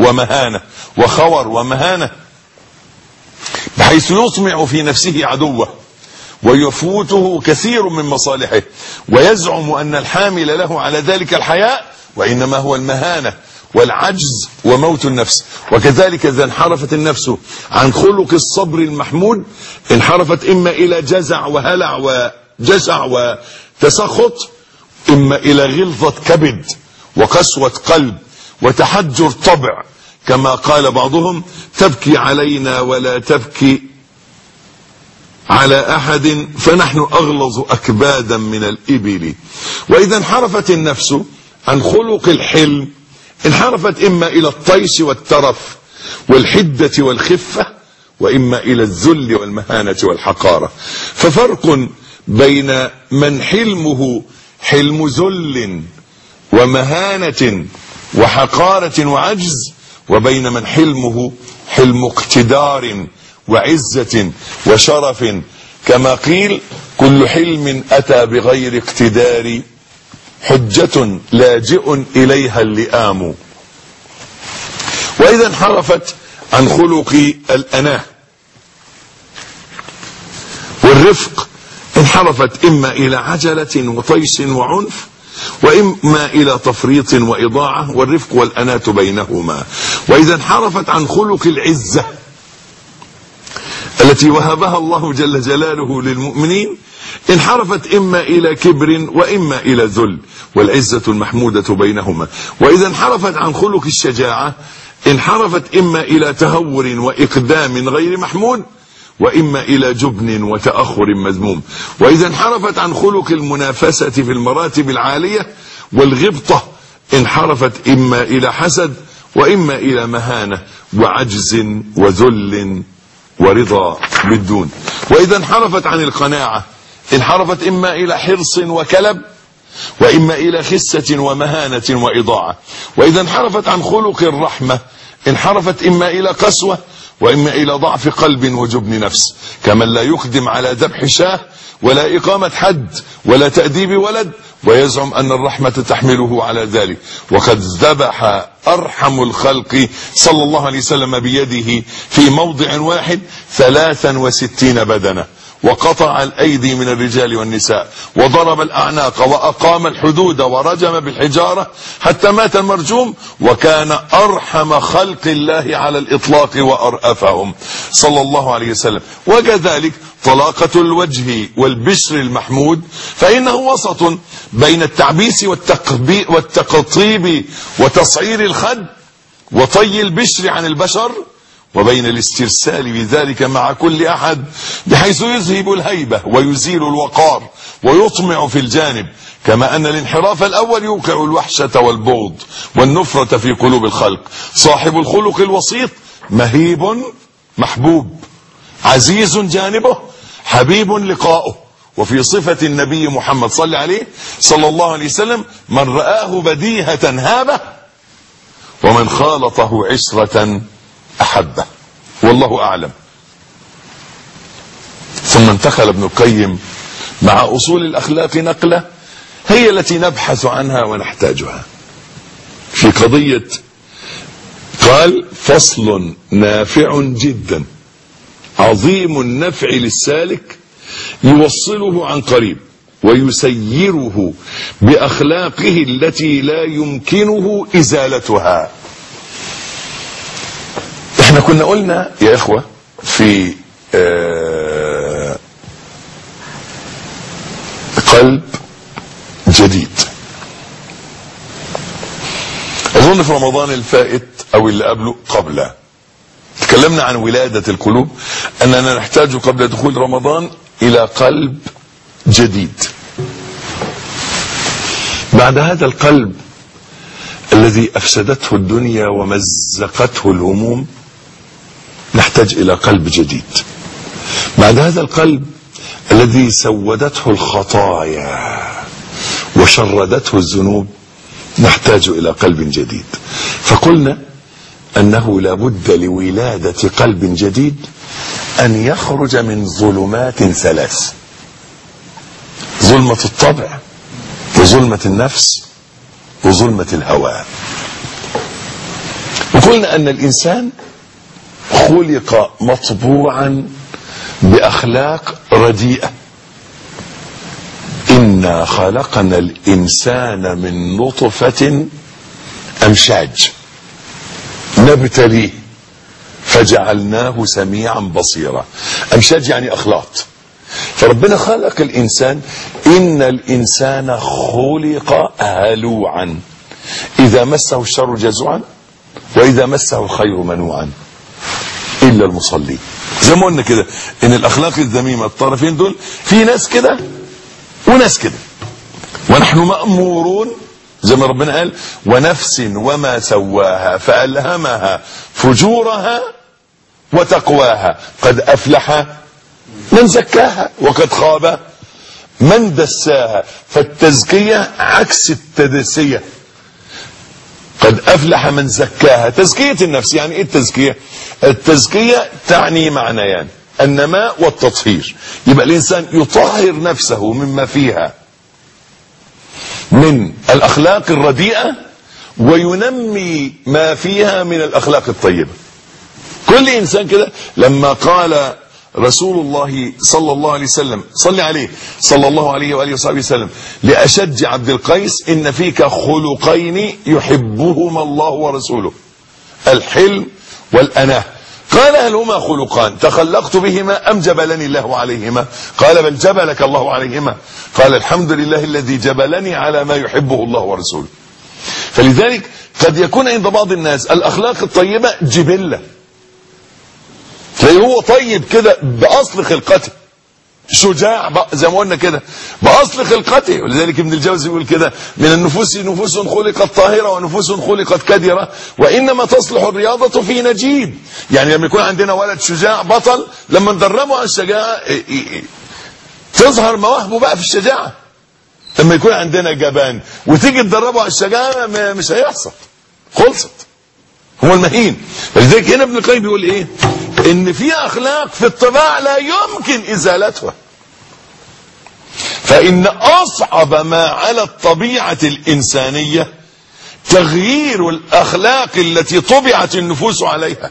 ومهانة، بحيث يطمع في نفسه عدوه ويفوته كثير من مصالحه، ويزعم أن الحامل له على ذلك الحياء، وإنما هو المهانة والعجز وموت النفس. وكذلك إذا انحرفت النفس عن خلق الصبر المحمود انحرفت إما إلى جزع وهلع وجزع وتسخط، إما إلى غلظة كبد وقسوة قلب وتحجر طبع، كما قال بعضهم: تبكي علينا ولا تبكي على أحد فنحن أغلظ أكبادا من الإبل. وإذا انحرفت النفس عن خلق الحلم انحرفت إما إلى الطيش والترف والحدة والخفة، وإما إلى الذل والمهانة والحقارة. ففرق بين من حلمه حلم ذل ومهانة وحقارة وعجز، وبين من حلمه حلم اقتدار وعزة وشرف، كما قيل: كل حلم أتى بغير اقتدار حجة لاجئ إليها اللئام. وإذا انحرفت عن خلق الأناه والرفق انحرفت إما إلى عجلة وطيش وعنف، وإما إلى تفريط وإضاعة، والرفق والأناة بينهما. وإذا انحرفت عن خلق العزة التي وهبها الله جل جلاله للمؤمنين انحرفت إما إلى كبر وإما إلى ذل، والعزة المحمودة بينهما. وإذا انحرفت عن خلق الشجاعة انحرفت إما إلى تهور وإقدام غير محمود، وإما إلى جبن وتأخر مذموم. وإذا انحرفت عن خلق المنافسة في المراتب العالية والغبطة انحرفت إما إلى حسد وإما إلى مهانة وعجز وذل ورضا بالدون. وإذا انحرفت عن القناعة انحرفت إما إلى حرص وكلب، وإما إلى خسة ومهانة وإضاعة. وإذا انحرفت عن خلق الرحمة انحرفت إما إلى قسوة وإما إلى ضعف قلب وجبن نفس، كمن لا يقدم على ذبح شاه ولا إقامة حد ولا تأديب ولد، ويزعم أن الرحمة تحمله على ذلك. وقد ذبح أرحم الخلق صلى الله عليه وسلم بيده في موضع واحد 63 بدنة، وقطع الأيدي من الرجال والنساء، وضرب الأعناق، وأقام الحدود، ورجم بالحجارة حتى مات المرجوم، وكان أرحم خلق الله على الإطلاق وأرأفهم صلى الله عليه وسلم. وكذلك طلاقة الوجه والبشر المحمود فإنه وسط بين التعبيس والتقطيب وتصعير الخد وطي البشر عن البشر، وبين الاسترسال بذلك مع كل أحد بحيث يذهب الهيبة ويزيل الوقار ويطمع في الجانب، كما أن الانحراف الأول يوقع الوحشة والبغض والنفرة في قلوب الخلق. صاحب الخلق الوسيط مهيب محبوب، عزيز جانبه، حبيب لقاؤه. وفي صفة النبي محمد صلى عليه صلى الله عليه وسلم: من رآه بديهة هابه، ومن خالطه عشرة أحبه. والله أعلم. ثم انتقل ابن القيم مع أصول الأخلاق نقلة هي التي نبحث عنها ونحتاجها في قضية. قال: فصل نافع جدا عظيم النفع للسالك، يوصله عن قريب ويسيره بأخلاقه التي لا يمكنه إزالتها. احنا كنا قلنا يا إخوة في قلب جديد اظن في رمضان الفائت او اللي قبله تكلمنا عن ولادة القلوب، اننا نحتاج قبل دخول رمضان الى قلب جديد. بعد هذا القلب الذي افسدته الدنيا ومزقته الهموم نحتاج الى قلب جديد. بعد هذا القلب الذي سودته الخطايا وشردته الذنوب نحتاج الى قلب جديد. فقلنا انه لابد لولادة قلب جديد ان يخرج من ظلمات ثلاث: ظلمة الطبع وظلمة النفس وظلمة الهوى. وقلنا ان الانسان خلق مطبوعا باخلاق رديئة. انا خلقنا الانسان من نطفة امشاج نبتليه فجعلناه سميعا بصيرا. امشاج يعني اخلاط. فربنا خلق الانسان، ان الانسان خلق هلوعا اذا مسه الشر جزوعا واذا مسه الخير منوعا الا المصلين. زي ما قلنا كده ان الاخلاق الذميمه الطرفين دول في ناس كده وناس كده، ونحن مأمورون زي ما ربنا قال: ونفس وما سواها فألهمها فجورها وتقواها قد أفلح من زكاها وقد خاب من دساها. فالتزكية عكس التدسية. قد أفلح من زكاها تزكية النفس. يعني ايه التزكية؟ التزكية تعني معنيان: النماء والتطهير. يبقى الإنسان يطهر نفسه مما فيها من الأخلاق الرديئة وينمي ما فيها من الأخلاق الطيبة. كل إنسان كده. لما قال رسول الله صلى الله عليه وسلم، صلى عليه صلى الله عليه وآله وصحبه وسلم، لأشج عبد القيس: إن فيك خلقين يحبهما الله ورسوله، الحلم والأناه. قال: هل هما خلقان تخلقت بهما أم جبلني الله عليهما؟ قال: بل جبلك الله عليهما. قال: الحمد لله الذي جبلني على ما يحبه الله ورسوله. فلذلك قد يكون عند بعض الناس الأخلاق الطيبة جبلة، تلاقيه هو طيب كده بأصل خلقته، شجاع زي ما قلنا كده بأصل خلقته. ولذلك ابن الجوزي يقول كده: من النفوس نفوس خلقت طاهرة ونفوس خلقت كدرة وإنما تصلح الرياضة في نجيب. يعني لما يكون عندنا ولد شجاع بطل، لما ندربه على الشجاعة تظهر مواهبه بقى في الشجاعة. لما يكون عندنا جبان وتيجي تدربه على الشجاعة مش هيحصل، خلصت، هو المهين. فلذلك هنا ابن القيم بيقول ايه؟ ان في اخلاق في الطباع لا يمكن ازالتها. فان اصعب ما على الطبيعة الانسانية تغيير الاخلاق التي طبعت النفوس عليها.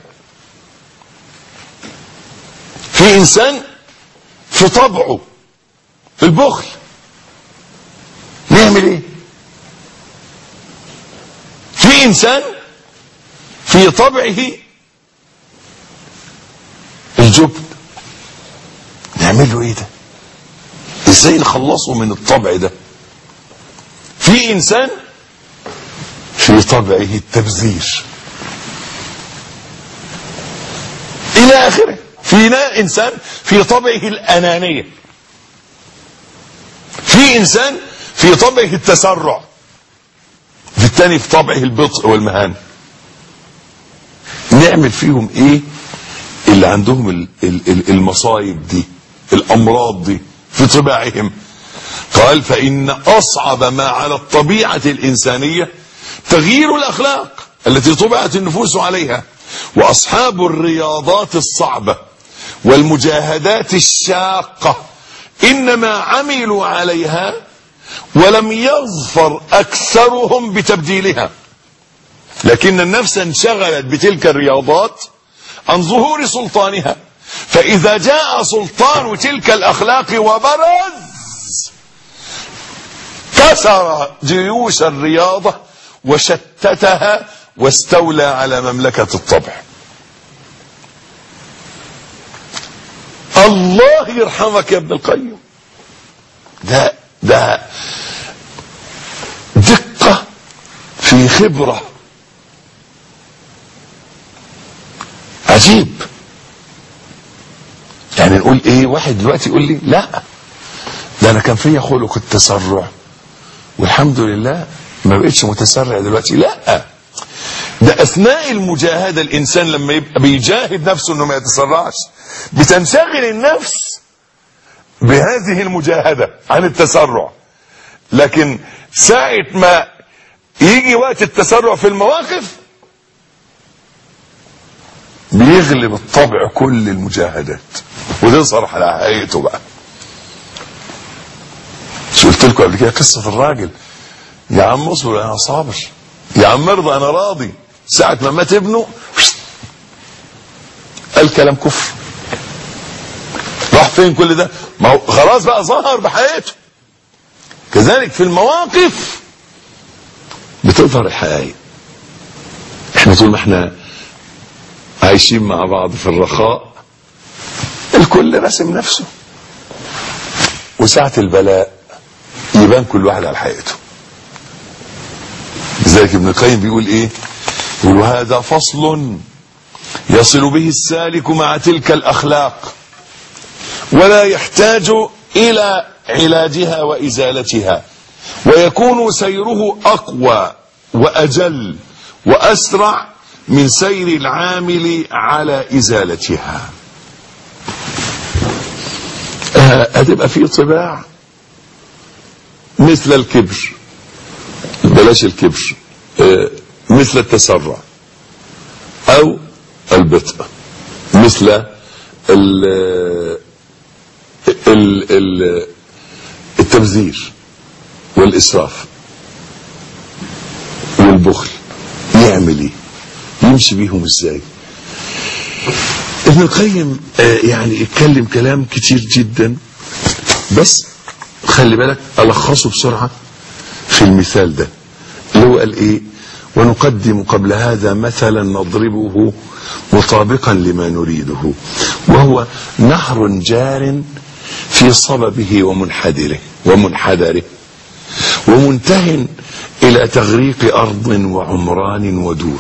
في انسان في طبعه البخل، نعمل ايه؟ في انسان في طبعه الجبن، نعمل له ايه ده؟ ازاي نخلصه من الطبع ده؟ في انسان في طبعه التبذير الى اخره. في انسان في طبعه الانانية. في انسان في طبعه التسرع. في الثاني في طبعه البطء والمهانة. نعمل فيهم ايه اللي عندهم المصايب دي، الامراض دي في طباعهم؟ قال: فإن أصعب ما على الطبيعة الإنسانية تغيير الأخلاق التي طبعت النفوس عليها. وأصحاب الرياضات الصعبة والمجاهدات الشاقة إنما عملوا عليها ولم يظفر أكثرهم بتبديلها، لكن النفس انشغلت بتلك الرياضات عن ظهور سلطانها. فإذا جاء سلطان تلك الأخلاق وبرز كسر جيوش الرياضة وشتتها واستولى على مملكة الطبع. الله يرحمك يا ابن القيم. ده دقة في خبرة عجيب. يعني نقول ايه؟ واحد دلوقتي يقول لي لا ده انا كان فيا خلق التسرع والحمد لله ما بقتش متسرع دلوقتي. لا، ده اثناء المجاهده الانسان لما يبقى بيجاهد نفسه انه ما يتسرعش بتنشغل النفس بهذه المجاهده عن التسرع. لكن ساعه ما يجي وقت التسرع في المواقف بيغلب الطبع كل المجاهدات وتظهر على حقيقته بقى. شو قلت لكم قبل كده قصه الراجل، يا عم اصبر انا صابر، يا عم ارضى انا راضي، ساعه ما مات ابنه قال كلام كفر. راح فين كل ده؟ ما هو خلاص بقى ظهر بحقيقته. كذلك في المواقف بتظهر الحقائق. احنا طول ما احنا عايشين مع بعض في الرخاء الكل راسم نفسه، وساعة البلاء يبان كل واحد على حقيقته. لذلك ابن القيم بيقول ايه؟ يقول هذا فصل يصل به السالك مع تلك الأخلاق ولا يحتاج إلى علاجها وإزالتها، ويكون سيره أقوى وأجل وأسرع من سير العامل على إزالتها. هتبقى في طباع مثل الكبر، بلاش الكبر، مثل التسرع أو البطء، مثل التبذير والإسراف والبخل. يعمل ايه؟ يمشي بيهم ازاي؟ ابن القيم يعني اتكلم كلام كتير جدا، بس خلي بالك ألخصه بسرعة في المثال ده اللي هو قال ايه؟ ونقدم قبل هذا مثلا نضربه مطابقا لما نريده، وهو نهر جار في صببه ومنحدره ومنتهٍ إلى تغريق أرض وعمران ودور،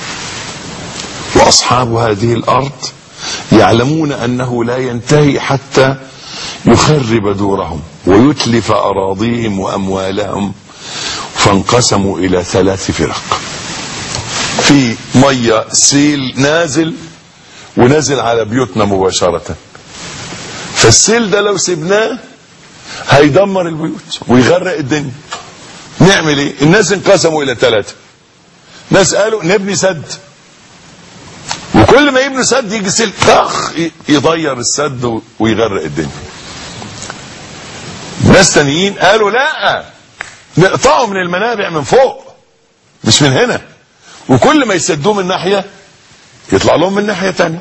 وأصحاب هذه الأرض يعلمون أنه لا ينتهي حتى يخرب دورهم ويتلف أراضيهم وأموالهم، فانقسموا إلى 3 فرق. في مية سيل نازل ونازل على بيوتنا مباشرة، فالسيل ده لو سيبناه هيدمر البيوت ويغرق الدنيا. نعمل ايه؟ الناس انقسموا الى 3. ناس قالوا نبني سد، وكل ما يبنوا سد يجي سيل طخ يضير السد ويغرق الدنيا. ناس تانيين قالوا لا، نقطعه من المنابع من فوق مش من هنا، وكل ما يسدوه من ناحية يطلع لهم من ناحية تانية.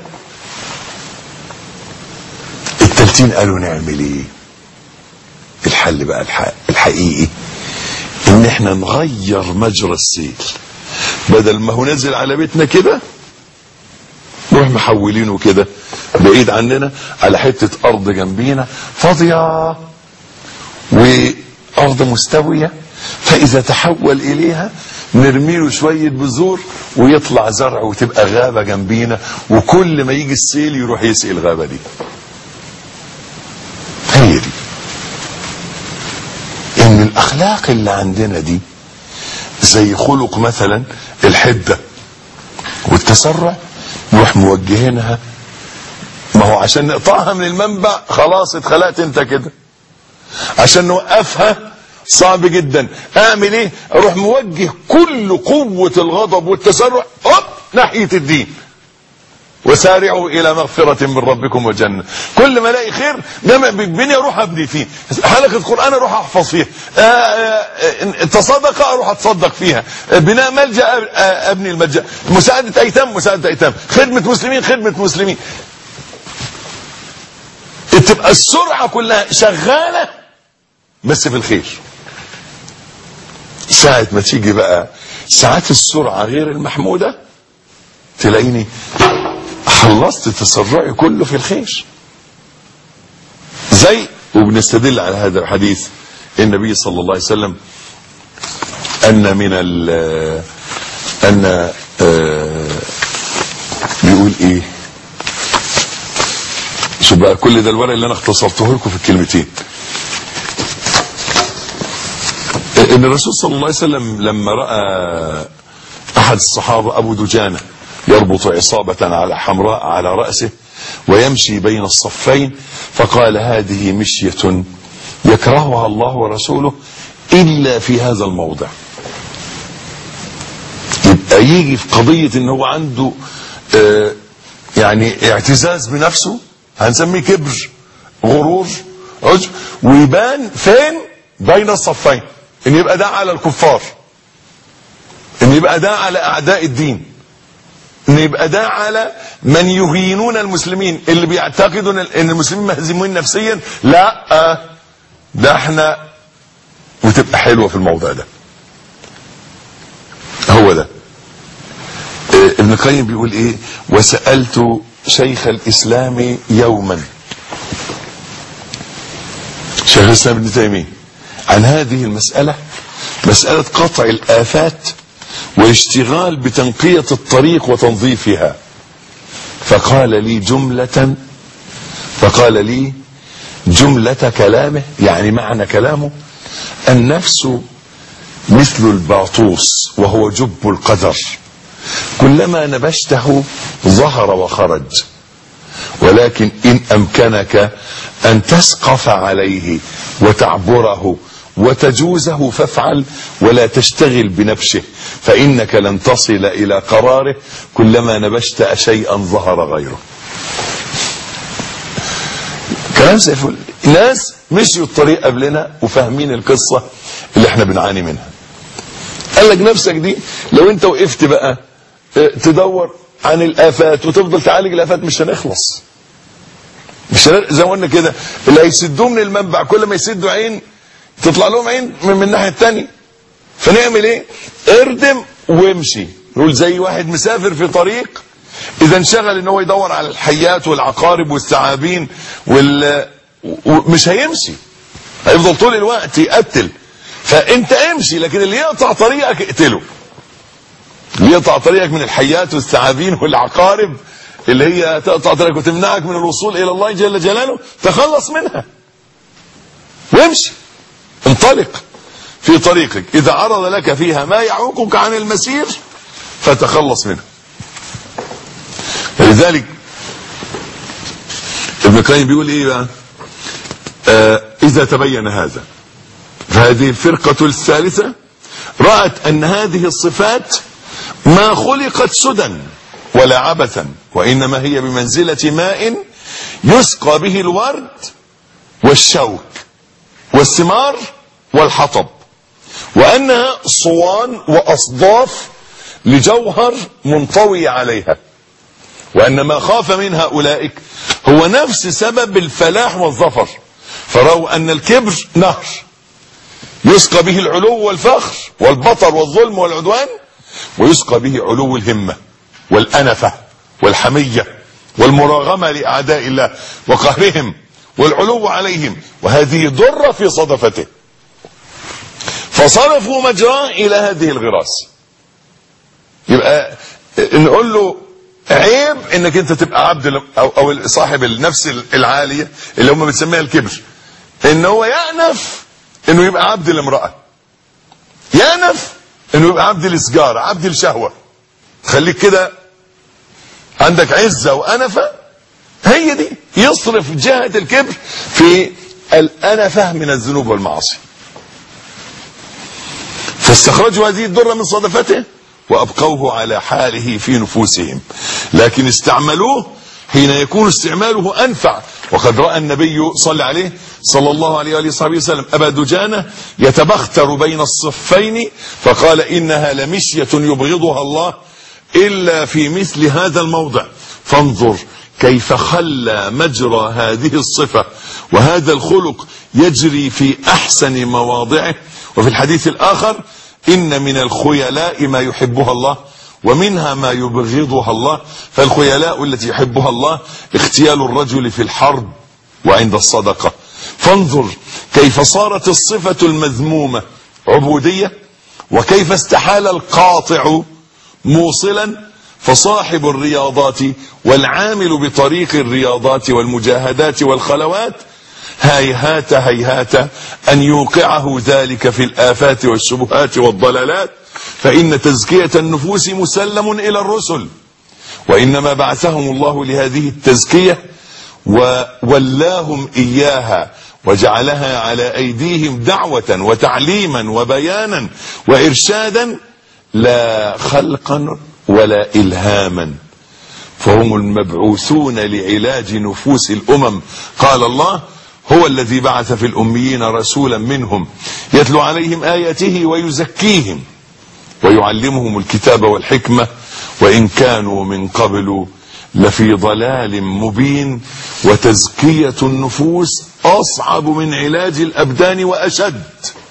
التالتين قالوا نعمل ايه؟ الحل بقى الحقيقي ان احنا نغير مجرى السيل، بدل ما هو نازل على بيتنا كده نروح محولينه كده بعيد عننا على حتة ارض جنبينا فاضية وارض مستوية، فاذا تحول اليها نرميله شوية بذور ويطلع زرع وتبقى غابة جنبينا، وكل ما يجي السيل يروح يسقي الغابة دي. هي دي ان الاخلاق اللي عندنا دي زي خلق مثلا الحدة والتسرع نروح موجهينها. ما هو عشان نقطعها من المنبع خلاص اتخلقت انت كده، عشان نوقفها صعب جدا. اعمل ايه؟ اروح موجه كل قوة الغضب والتسرع ناحية الدين، وسارعوا الى مغفرة من ربكم وجنة. كل ما الاقي خير جمع بالبنية اروح ابني فيه، حلقة قرآن اروح احفظ فيها، تصدق اروح اتصدق فيها، بناء ملجأ ابني الملجأ، مساعدة ايتام، خدمة مسلمين. تبقى السرعة كلها شغالة بس في الخير. ساعة ما تيجي بقى ساعات السرعة غير المحمودة تلاقيني خلصت تسرعي كله في الخير. زي وبنستدل على هذا الحديث النبي صلى الله عليه وسلم ان من بيقول ايه؟ شوف بقى كل ده الورق اللي انا اختصرته لكم في الكلمتين. ان الرسول صلى الله عليه وسلم لما راى احد الصحابه ابو دجانه يربط عصابه على حمراء على راسه ويمشي بين الصفين فقال هذه مشيه يكرهها الله ورسوله الا في هذا الموضع. يبقى يجي في قضيه ان هو عنده يعني اعتزاز بنفسه، هنسميه كبر، غرور، عجب، ويبان فين؟ بين الصفين. ان يبقى ده على الكفار، ان يبقى ده على اعداء الدين، ان يبقى ده على من يهينون المسلمين، اللي بيعتقدوا ان المسلمين مهزومين نفسيا. لا، ده احنا، وتبقى حلوه في الموضوع ده. هو ده ابن القيم بيقول ايه؟ وسألت شيخ الاسلام يوما، شيخ الاسلام ابن تيمية، عن هذه المسألة، مسألة قطع الآفات والاشتغال بتنقية الطريق وتنظيفها، فقال لي جملة كلامه، يعني معنى كلامه: النفس مثل الباطوس وهو جب القدر، كلما نبشته ظهر وخرج، ولكن إن أمكنك أن تسقف عليه وتعبره وتجوزه فافعل، ولا تشتغل بنفسه، فإنك لن تصل إلى قراره، كلما نبشت شيئا ظهر غيره. كلام سيف. الناس مشيوا الطريق قبلنا وفاهمين القصة اللي احنا بنعاني منها. قال لك نفسك دي لو انت وقفت بقى تدور عن الآفات وتفضل تعالج الآفات مش هنخلص. مش زي ما قلنا كده، اللي هيسدوه من المنبع كل ما يسدوا عين تطلع لهم عين من الناحية التانية. فنعمل ايه؟ اردم وامشي. نقول زي واحد مسافر في طريق، اذا انشغل ان هو يدور على الحيات والعقارب والثعابين مش هيمشي، هيفضل طول الوقت يقتل. فانت امشي، لكن اللي يقطع طريقك اقتله. اللي يقطع طريقك من الحيات والثعابين والعقارب اللي هي تقطع طريقك وتمنعك من الوصول الى الله جل جلاله، تخلص منها وامشي. انطلق في طريقك، اذا عرض لك فيها ما يعوقك عن المسير فتخلص منه. لذلك ابن القيم بيقول ايه بقى؟ اذا تبين هذا، فهذه الفرقة الثالثة رأت ان هذه الصفات ما خلقت سدى ولا عبثا، وانما هي بمنزلة ماء يسقى به الورد والشوك والثمار والحطب، وانها صوان واصداف لجوهر منطوي عليها، وان ما خاف من هؤلاء هو نفس سبب الفلاح والظفر، فرأوا ان الكبر نهر يسقى به العلو والفخر والبطر والظلم والعدوان، ويسقى به علو الهمة والأنفة والحمية والمراغمة لأعداء الله وقهرهم والعلو عليهم، وهذه ضرة في صدفته، فصرفوا مجراه إلى هذه الغراس. يبقى نقول له عيب انك انت تبقى عبد او صاحب النفس العالية اللي هم بتسميها الكبر، ان هو يأنف انه يبقى عبد الامرأة، يأنف انه يبقى عبد الاسجار، عبد الشهوة. خليك كده عندك عزة وأنفة، هي دي يصرف جهة الكبر في الأنفة من الذنوب والمعاصي. فاستخرجوا هذه الضرة من صدفته وأبقوه على حاله في نفوسهم، لكن استعملوه حين يكون استعماله أنفع. وقد رأى النبي صلى الله عليه وآله وصحبه وسلم أبا دجانة يتبختر بين الصفين، فقال إنها لمشية يبغضها الله إلا في مثل هذا الموضع، فانظر كيف خلى مجرى هذه الصفة وهذا الخلق يجري في أحسن مواضعه. وفي الحديث الآخر: إن من الخيلاء ما يحبها الله ومنها ما يبغضها الله، فالخيلاء التي يحبها الله اغتيال الرجل في الحرب وعند الصدقة. فانظر كيف صارت الصفة المذمومة عبودية، وكيف استحال القاطع موصلا، فصاحب الرياضات والعامل بطريق الرياضات والمجاهدات والخلوات هيهات هيهات أن يوقعه ذلك في الآفات والشبهات والضلالات، فإن تزكية النفوس مسلم إلى الرسل، وإنما بعثهم الله لهذه التزكية وولاهم إياها وجعلها على أيديهم دعوة وتعليما وبيانا وإرشادا، لا خلقا ولا إلهاما، فهم المبعوثون لعلاج نفوس الأمم. قال الله: هو الذي بعث في الأميين رسولا منهم يتلو عليهم آياته ويزكيهم ويعلمهم الكتاب والحكمة وإن كانوا من قبل لفي ضلال مبين. وتزكية النفوس أصعب من علاج الأبدان وأشد،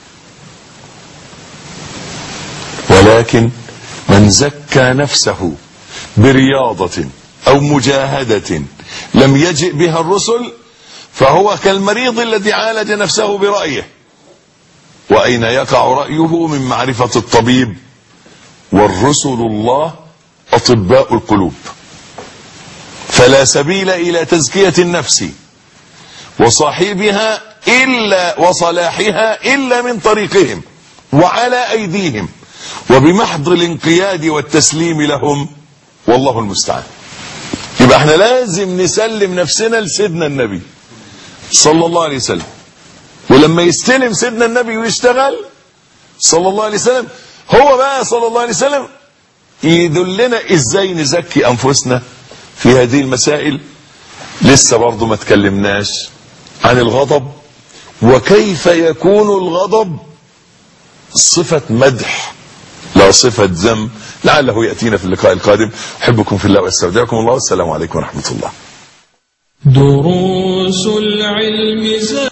ولكن من زكى نفسه برياضة أو مجاهدة لم يجئ بها الرسل فهو كالمريض الذي عالج نفسه برأيه. وأين يقع رأيه من معرفة الطبيب؟ والرسل الله أطباء القلوب، فلا سبيل إلى تزكية النفس وصاحبها إلا وصلاحها إلا من طريقهم وعلى أيديهم وبمحض الانقياد والتسليم لهم، والله المستعان. يبقى احنا لازم نسلم نفسنا لسيدنا النبي صلى الله عليه وسلم، ولما يستلم سيدنا النبي ويشتغل صلى الله عليه وسلم، هو بقى صلى الله عليه وسلم يدلنا ازاي نزكي انفسنا في هذه المسائل. لسه برضو ما تكلمناش عن الغضب، وكيف يكون الغضب صفة مدح لا صفة ذم، لعله يأتينا في اللقاء القادم. أحبكم في الله واستودعكم الله، والسلام عليكم ورحمة الله. دروس العلم